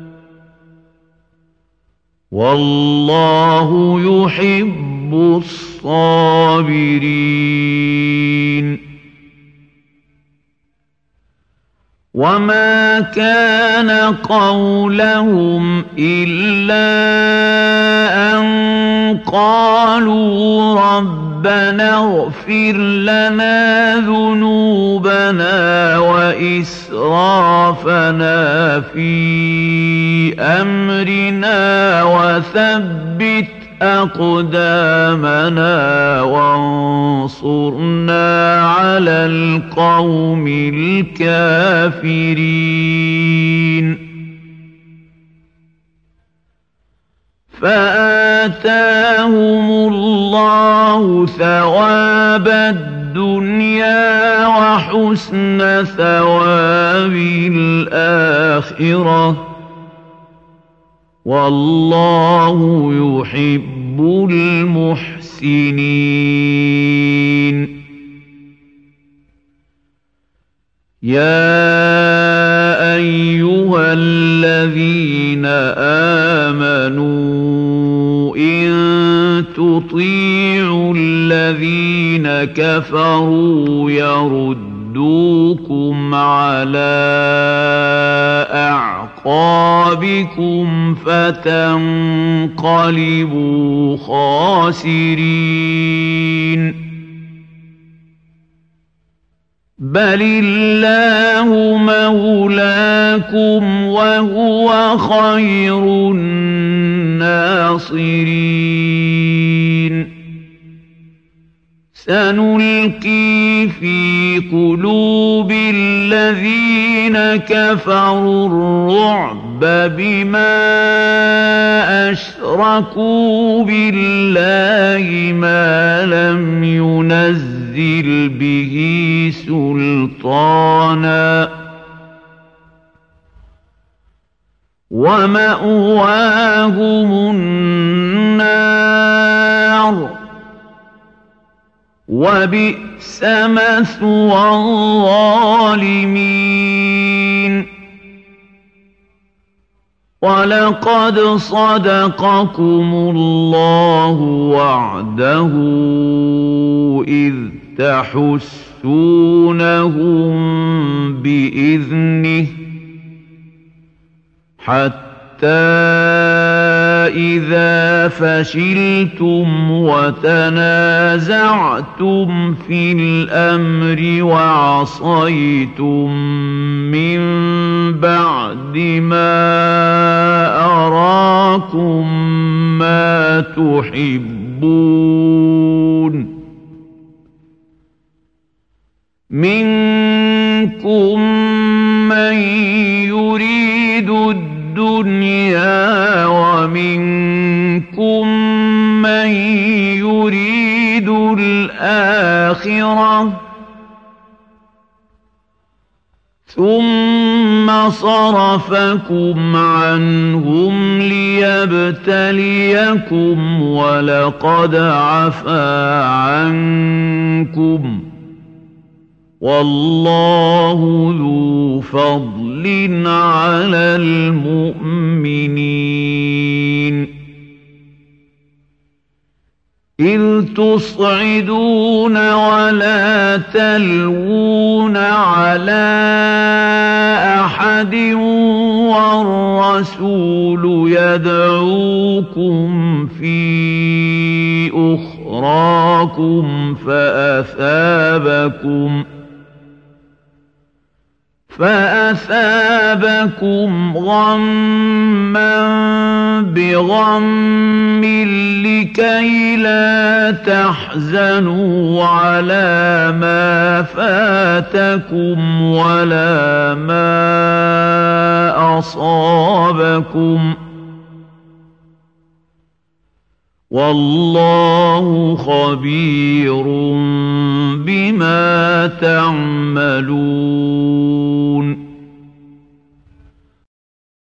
S2: والله يحب الصابرين. وما كان قولهم إلا أن قالوا ربنا اغفر لنا ذنوبنا وإسرافنا في أمرنا وثبت أقدامنا وانصرنا على القوم الكافرين. فآتاهم الله ثواب الدنيا وحسن ثواب الآخرة والله يحب المحسنين. يا أيها الذين آمنوا إن تطيعوا الذين كفروا يردوكم على أعقابكم فتنقلبوا خاسرين. بل الله مولاكم وهو خير الناصرين. سنلقي في قلوب الذين كفروا الرعب بما أشركوا بالله ما لم ينزل به سلطانا ومأواهم النار وبئس مثوى الظالمين. ولقد صدقكم الله وعده إذ تحسونهم بإذنه حتى إذا فشلتم وتنازعتم في الأمر وعصيتم من بعد ما أراكم ما تحبون منكم من يريد الدنيا ومنكم من يريد الآخرة ثم صرفكم عنهم ليبتليكم ولقد عفا عنكم والله ذو فضل على المؤمنين. إذ تصعدون ولا تلوون على أحد والرسول يدعوكم في أخراكم فأثابكم فأثابكم غما بغم لكي لا تحزنوا على ما فاتكم ولا ما أصابكم والله خبير بما تعملون.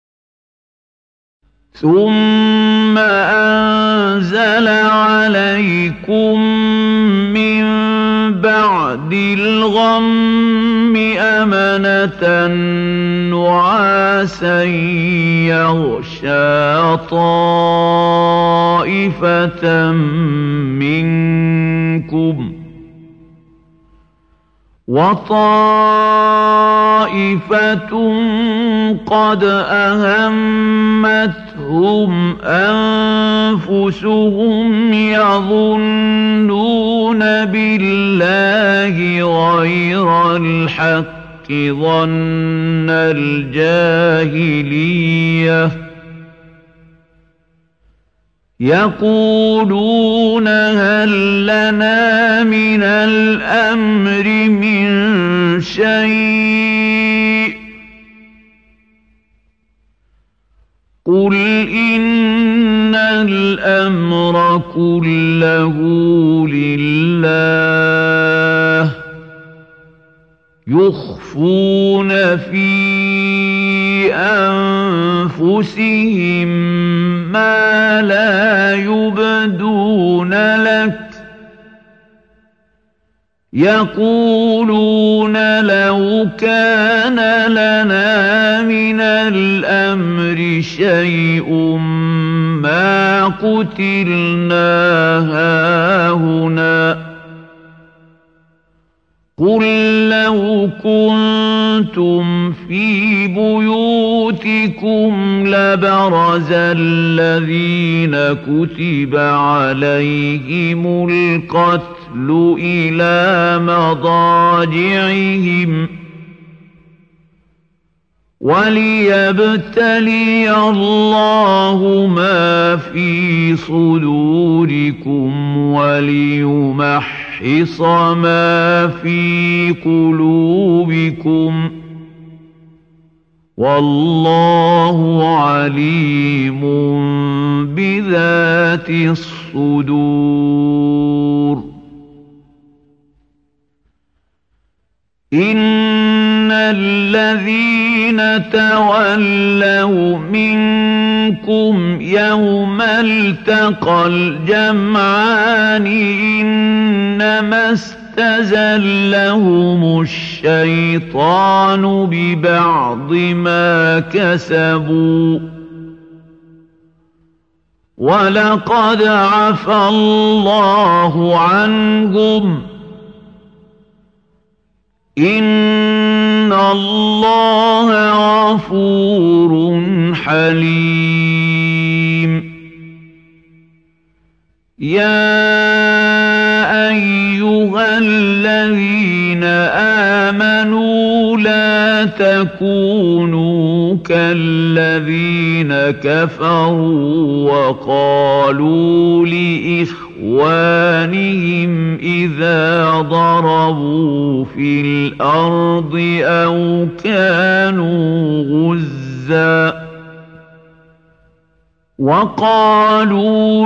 S2: ثم أنزل عليكم من بعد الغم أمنة نعاسا يغشى طائفة منكم وطائفة قد أهمتهم أنفسهم يظنون بالله غير الحق ظن الجاهلية يقولون هل لنا من الأمر من شيء قل إن الأمر كله لله يخفون في أنفسهم ما لا يبدون لك يقولون لو كان لنا من الأمر شيء ما قتلنا هاهنا قل لو كنتم في بيوتكم لبرز الذين كتب عليهم القتل إلى مضاجعهم وليبتلي الله ما في صدوركم وليمحص ما في قلوبكم والله عليم بذات الصدور إن الذين تولوا منكم يوم التقى الجمعان إنما استزلهم الشيطان ببعض ما كسبوا ولقد عفى الله عنهم إن الله غفور حليم يا أيها الذين آمنوا لا تكونوا كالذين كفروا وقالوا لإخوانهم إذا ضربوا في الأرض أو كانوا غزاً وقالوا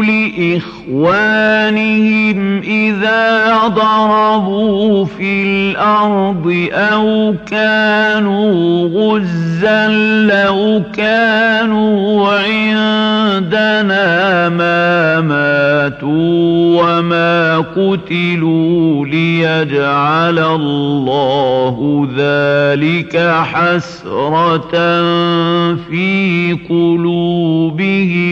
S2: لإخوانهم إذا ضربوا في الأرض أو كانوا غزا لو كانوا عندنا ما ماتوا وما قتلوا ليجعل الله ذلك حسرة في قلوبهم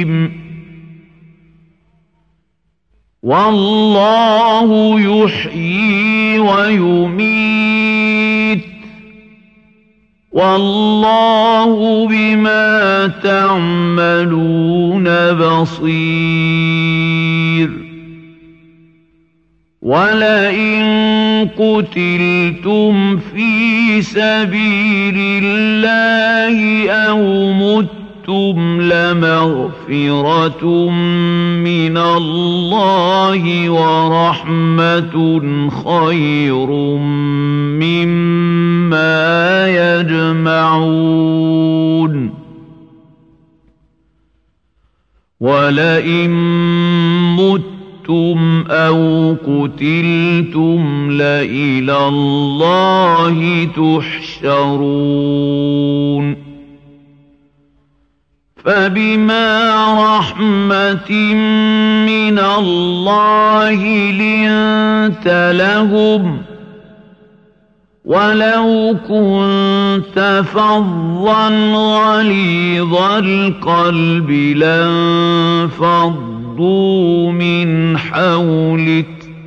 S2: والله يحيي ويميت والله بما تعملون بصير ولئن قتلتم في سبيل الله أو متم لمغفرة من الله ورحمة خير مما يجمعون ولئن متم أو قتلتم لإلى الله تحشرون فبما رحمة من الله لنت لهم ولو كنت فظا غليظ القلب لانفضوا من حولك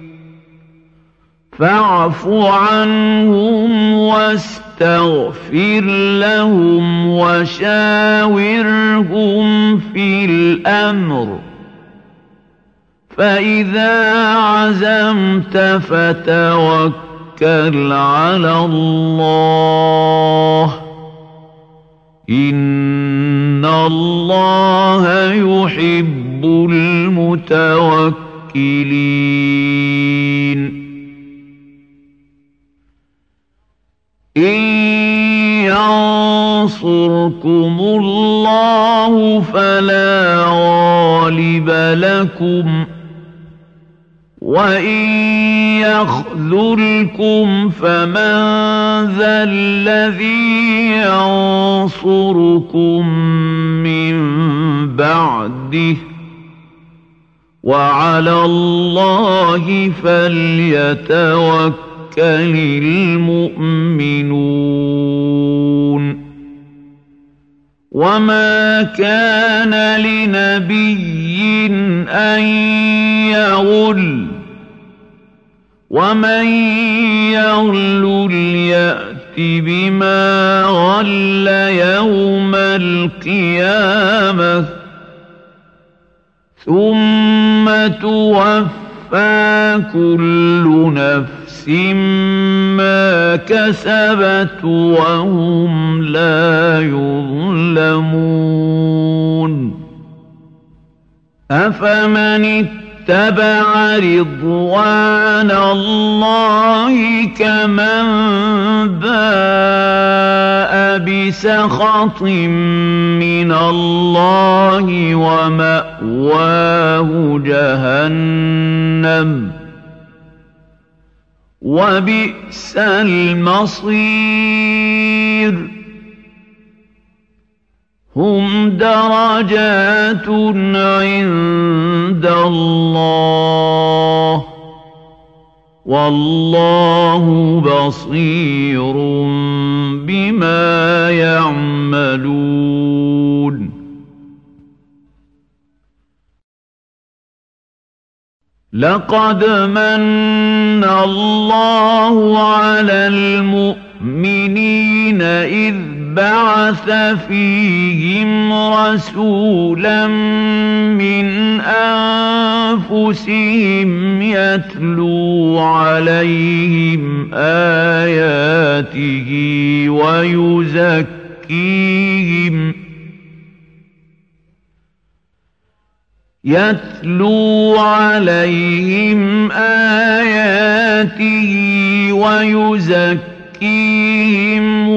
S2: فاعف عنهم واستغفر لهم وشاورهم في الأمر فإذا عزمت فتوكل على الله إن الله يحب المتوكلين إن ينصركم الله فلا غالب لكم وإن يخذلكم فمن ذا الذي ينصركم من بعده وعلى الله فليتوكل المؤمنون وما كان لنبي أن يغل ومن يغل يأت بما غل يوم القيامة ثم توفى كل نفس ما كسبت وهم لا يظلمون أفمن اتبع رضوان الله كمن باء بسخط من الله ومأواه جهنم وبئس المصير هم درجات عند الله والله بصير بما يعملون لقد من الله على المؤمنين إذ بعث فيهم رسولا من أنفسهم يتلو عليهم آياته ويزكيهم يتلو عليهم آياته ويزكيهم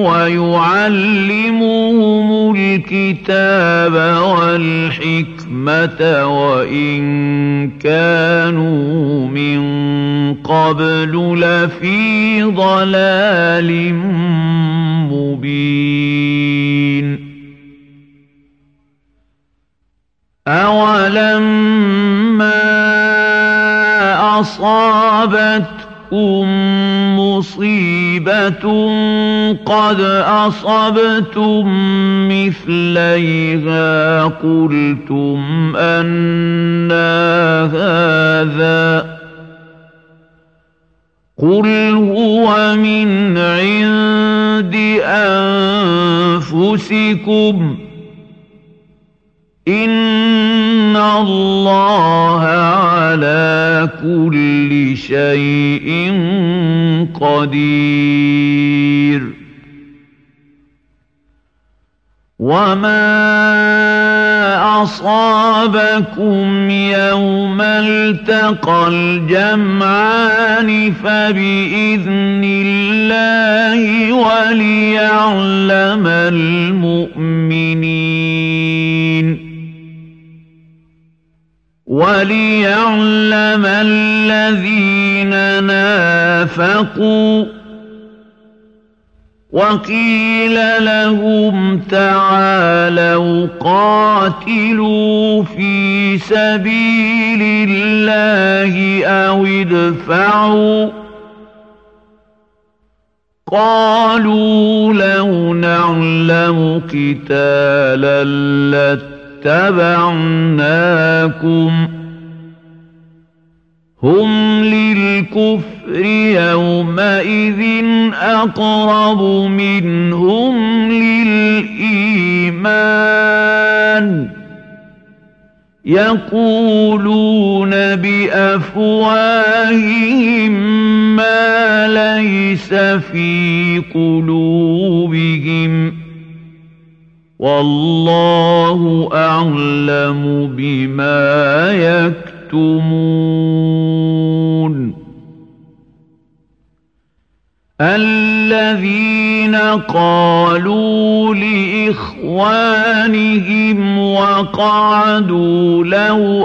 S2: ويعلمهم الكتاب والحكمة وإن كانوا من قبل لفي ضلال مبين أولما أصابتكم مصيبة قد أصبتم مثليها قلتم أنى هذا قل هو من عند أنفسكم إن الله على كل شيء قدير وما أصابكم يوم التقى الجمعان فبإذن الله وليعلم المؤمنين وليعلم الذين نافقوا وقيل لهم تعالوا تعالوا قاتلوا في سبيل الله أو ادفعوا قالوا لو نعلم قتالا لاتبعناكم هم للكفر يومئذ أقرب منهم للإيمان يقولون بأفواههم ما ليس في قلوبهم والله أعلم بما يكتمون الذين قالوا لإخوانهم وقعدوا لو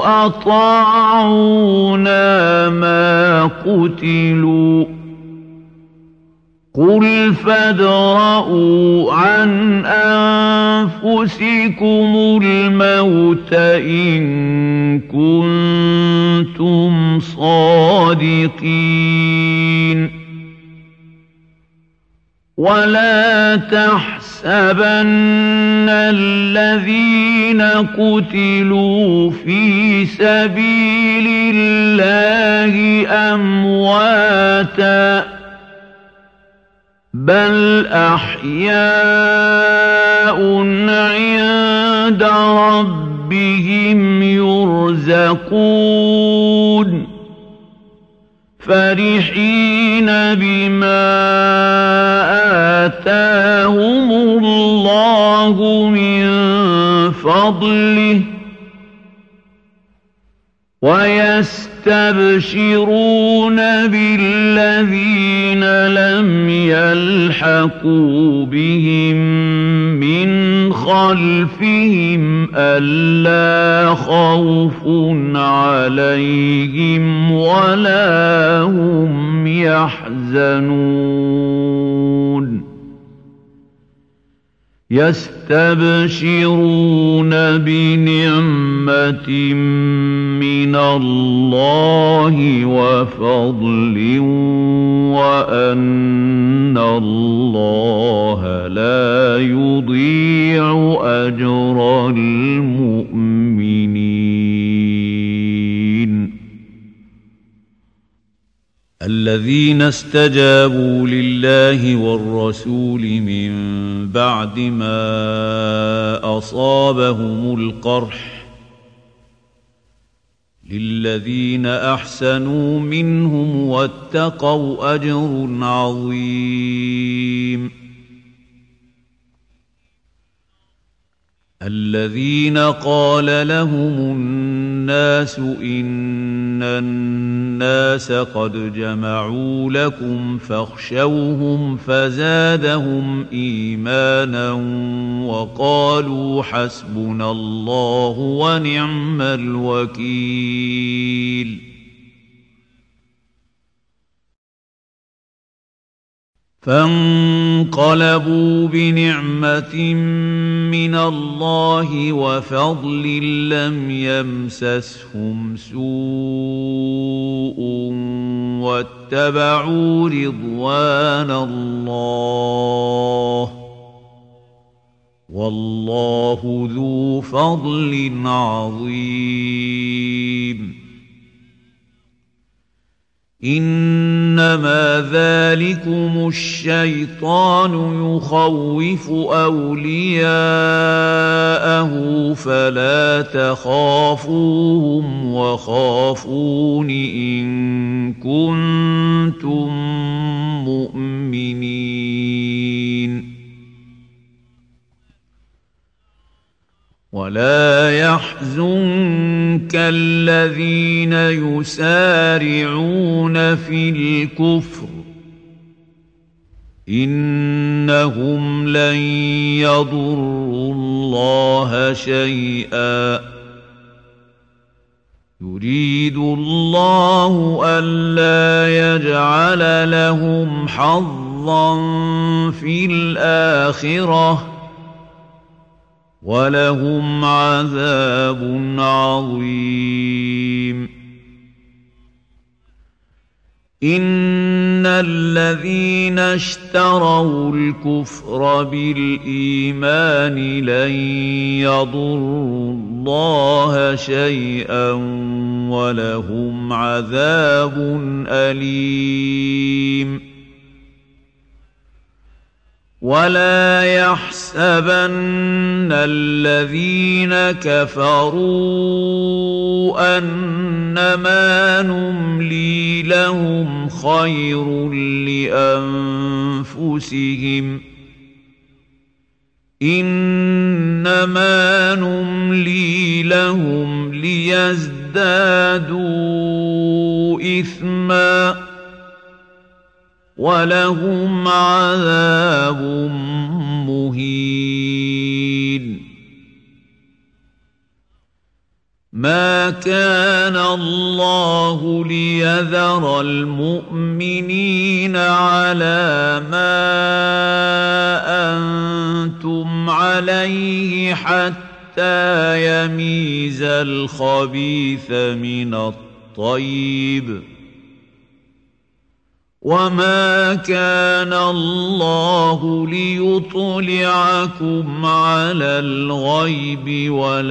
S2: أطاعونا ما قتلوا قل فادرءوا عن أنفسكم الموت إن كنتم صادقين ولا تحسبن الذين قتلوا في سبيل الله أمواتاً بل أحياء عند ربهم يرزقون فرحين بما آتاهم الله من فضله ويستبشرون بالذين لم يلحقوا بهم من خلفهم ألا خوف عليهم ولا هم يحزنون يستبشرون بنعمة من الله وفضل وأن الله لا يضيع أجر المؤمنين الذين استجابوا لله والرسول من بعد ما أصابهم القرح للذين أحسنوا منهم واتقوا أجر عظيم الذين قال لهم الناس إن الناس قد جمعوا لكم فاخشوهم فزادهم إيمانا وقالوا حسبنا الله ونعم الوكيل فانقلبوا بنعمة من الله وفضل لم يمسسهم سوء واتبعوا رضوان الله والله ذو فضل عظيم إنما ذلكم الشيطان يخوف أولياءه فلا تخافوهم وخافون إن كنتم مؤمنين ولا يحزنك الذين يسارعون في الكفر إنهم لن يضروا الله شيئا يريد الله ألا يجعل لهم حظا في الآخرة ولهم عذاب عظيم إن الذين اشتروا الكفر بالإيمان لن يضروا الله شيئا ولهم عذاب أليم ولا يحسبن الذين كفروا أنما نملي لهم خير لأنفسهم إنما نملي لهم ليزدادوا إثما ولهم عذاب مهين ما كان الله ليذر المؤمنين على ما أنتم عليه حتى يميز الخبيث من الطيب وما كان الله ليطلعكم على الغيب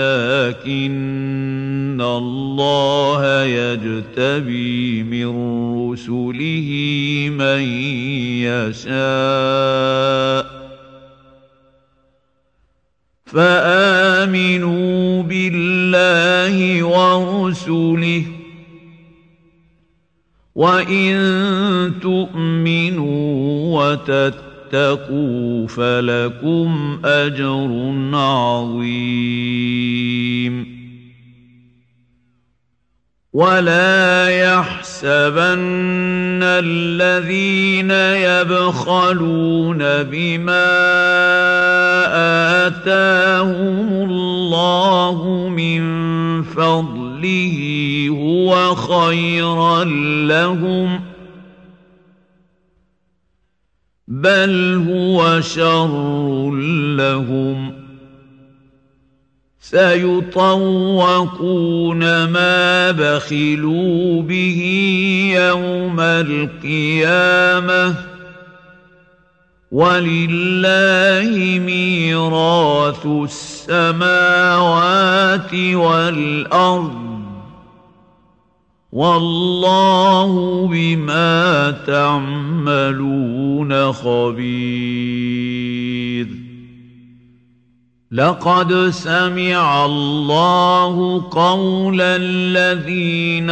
S2: ولكن الله يجتبي من رسله من يشاء فآمنوا بالله ورسله وإن تؤمنوا وتتقوا فلكم أجر عظيم ولا يحسبن الذين يبخلون بما آتاهم الله من فضله هو خيرا لهم بل هو شر لهم سيطوقون ما بخلوا به يوم القيامة ولله ميراث السماوات والأرض والله بما تعملون خبير لقد سمع الله قول الذين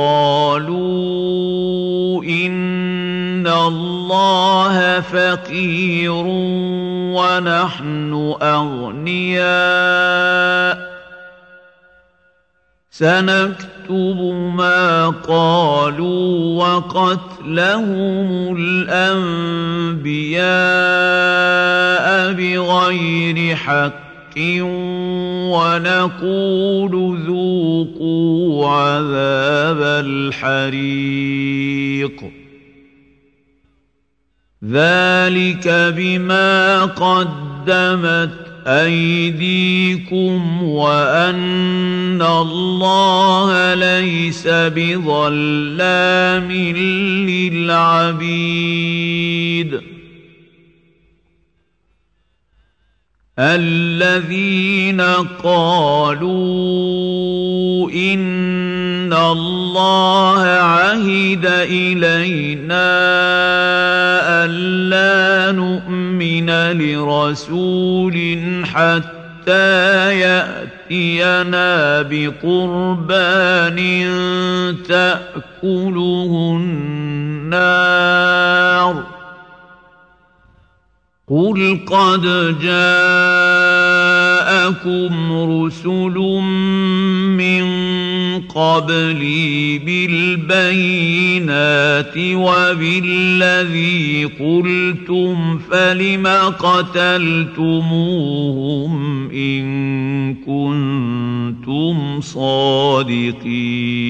S2: قالوا إن الله فقير ونحن أغنياء سنكتب ما قالوا وقتلهم الأنبياء بغير حق ونقول ذوقوا عذاب الحريق ذلك بما قدمت أيديكم وأن الله ليس بظلام للعبيد الذين قالوا إن الله عهد إلينا ألا نؤمن لرسول حتى يأتينا بقربان تأكله النار قل قد جاءكم رسل من قبلي بالبينات وبالذي قلتم فلم قتلتموهم إن كنتم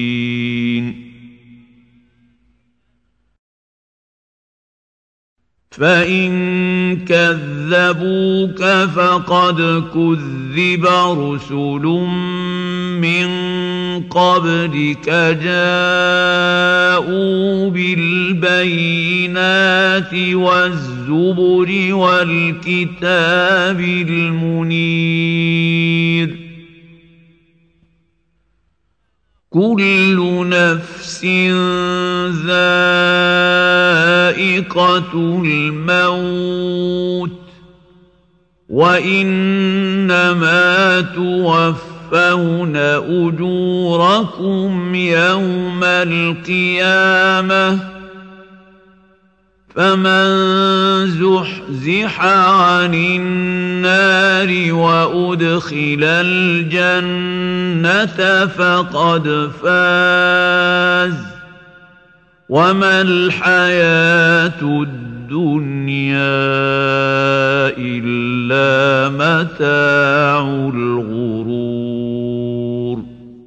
S2: صادقين فإن كذبوك فقد كذب رسل من قبلك جاءوا بالبينات والزبر والكتاب المنير كل نفس ذائقة الموت وإنما توفون أجوركم يوم القيامة فمن زحزح عن النار وأدخل الجنة فقد فاز وما الحياة الدنيا إلا متاع الغرور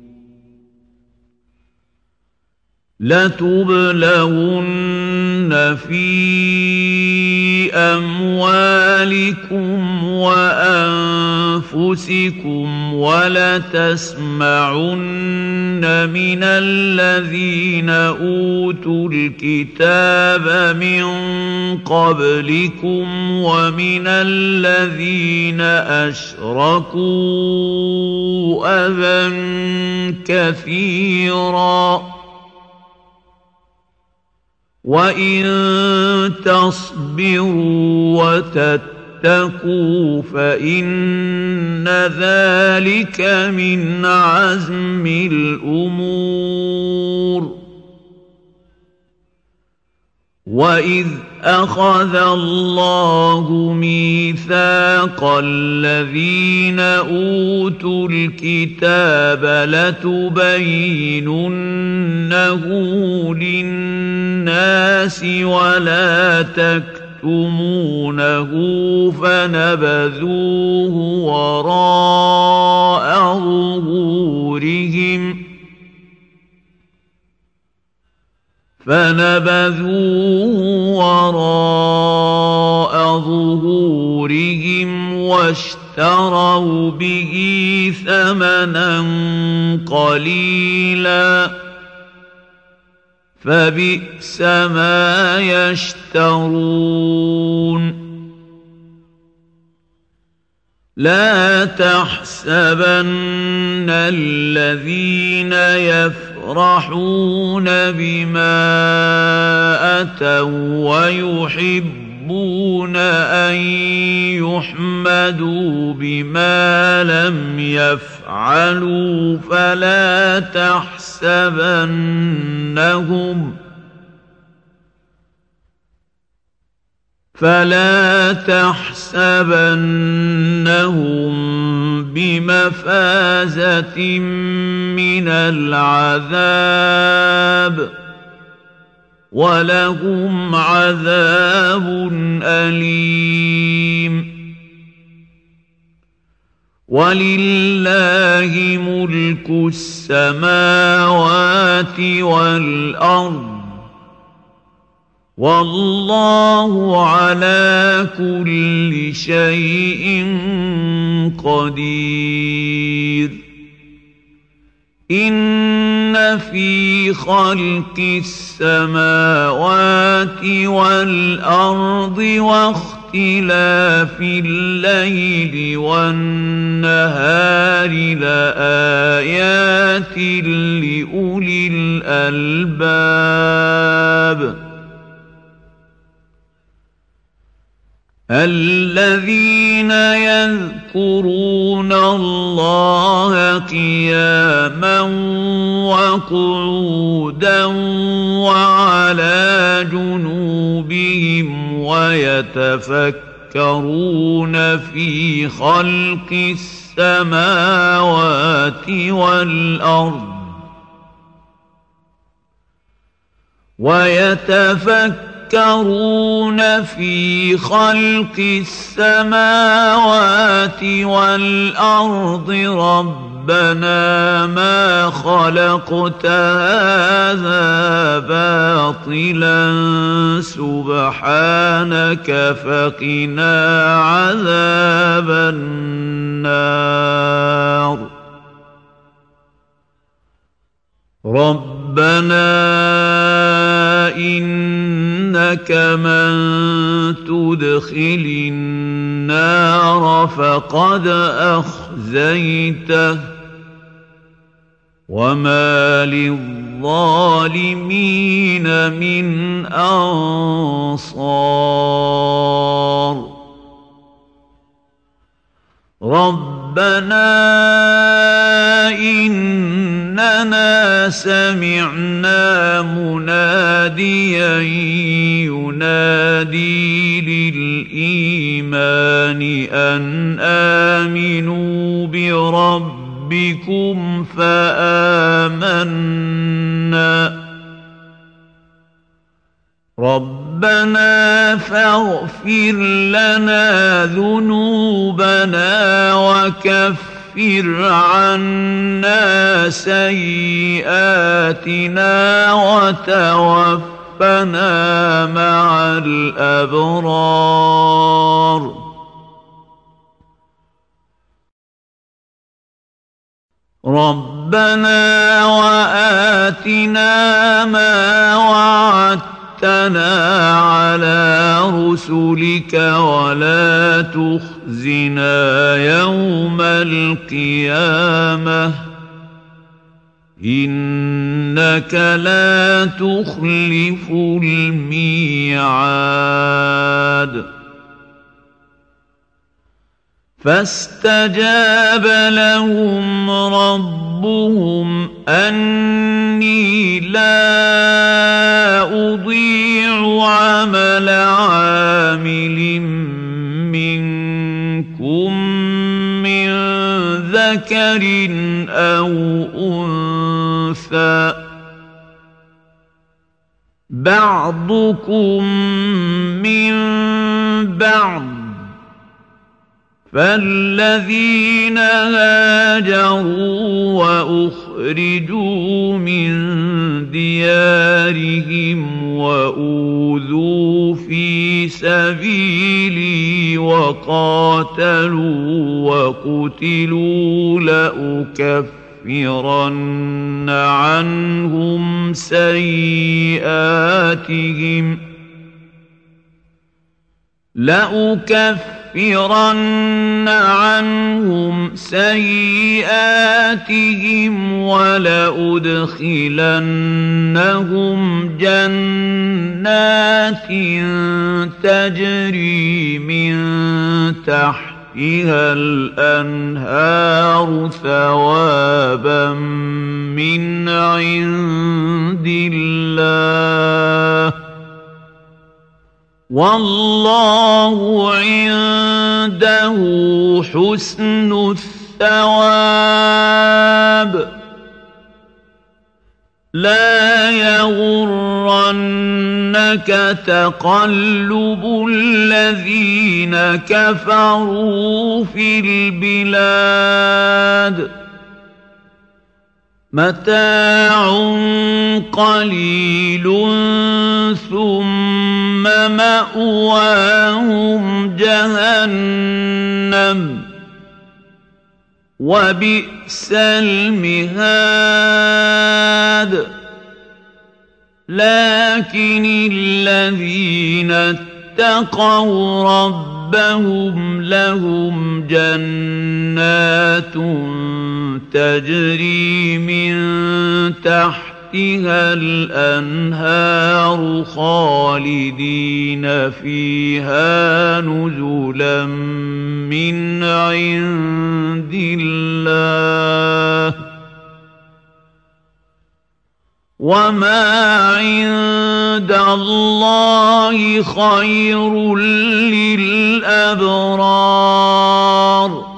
S2: لتبلغن في أموالكم وأنفسكم ولتسمعن من الذين أوتوا الكتاب من قبلكم ومن الذين أشركوا أذى كثيرا وإن تصبروا وتتقوا فإن ذلك من عزم الأمور وإذ أخذ الله ميثاق الذين أوتوا الكتاب لتبيننه للناس ولا تكتمونه فنبذوه وراء ظهورهم فنبذوه وراء ظهورهم واشتروا به ثمنا قليلا فبئس ما يشترون لا تحسبن الذين يفرحون بما أتوا ويحبون أن يحمدوا بما لم يفعلوا فلا تحسبنهم فلا تحسبنهم بمفازة من العذاب ولهم عذاب أليم ولله ملك السماوات والأرض والله على كل شيء قدير إن في خلق السماوات والأرض واختلاف الليل والنهار لآيات لأولي الألباب الذين يذكرون الله قياما وقعودا وعلى جنوبهم ويتفكرون في خلق السماوات والأرض ويتفكرون يتفكرون في خلق السماوات والأرض ربنا ربنا ما خلقت هذا باطلا سبحانك فقنا عذاب النار ربنا إنك من تدخل النار فقد أخزيته وما للظالمين من أنصار ربنا إننا سمعنا مناديا ينادي للإيمان أن آمنوا بربكم فآمنا ربنا فاغفر لنا ذنوبنا وكفر عنا سيئاتنا وتوفنا مع الأبرار ربنا وآتنا ما وعدتنا على رسلك ولا تخزنا يوم القيامة إنك لا تخلف الميعاد فاستجاب لهم ربهم أني لا أضيع عمل عامل منكم من ذكر أو أنثى بعضكم من بعض فالذين هاجروا وأخرجوا من ديارهم وأوذوا في سبيلي وقاتلوا وقتلوا لأكفرن عنهم سيئاتهم لأكفرن عنهم سيئاتهم ولأدخلنهم جنات تجري من تحتها الأنهار ثوابا من عند الله والله عنده حسن الثواب لا يغرنك تقلب الذين كفروا في البلاد متاع قليل ثم مأواهم جهنم وبئس المهاد لكن الذين اتقوا ربهم لهم جنات تجري من تحتها الأنهار خالدين فيها نزلا من عند الله وما عند الله خير للأبرار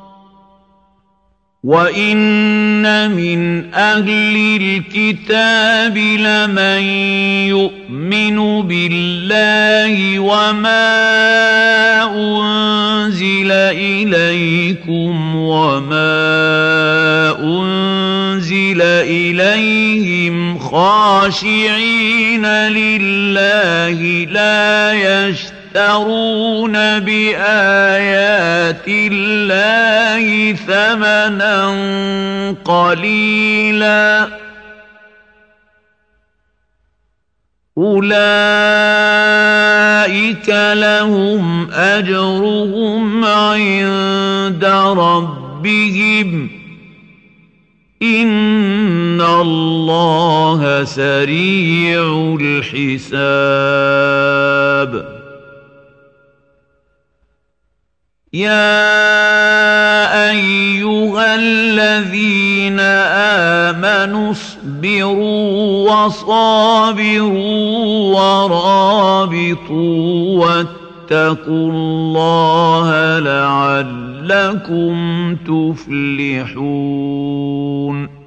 S2: وإن من أهل الكتاب لمن يؤمن بالله وما أنزل إليكم وما أنزل إليهم خاشعين لله لا يشترون بآيات الله ثمنا قليلا أولئك لهم أجرهم عند ربهم إن الله سريع الحساب يا أيها الذين آمنوا اصبروا وصابروا ورابطوا واتقوا الله لعلكم تفلحون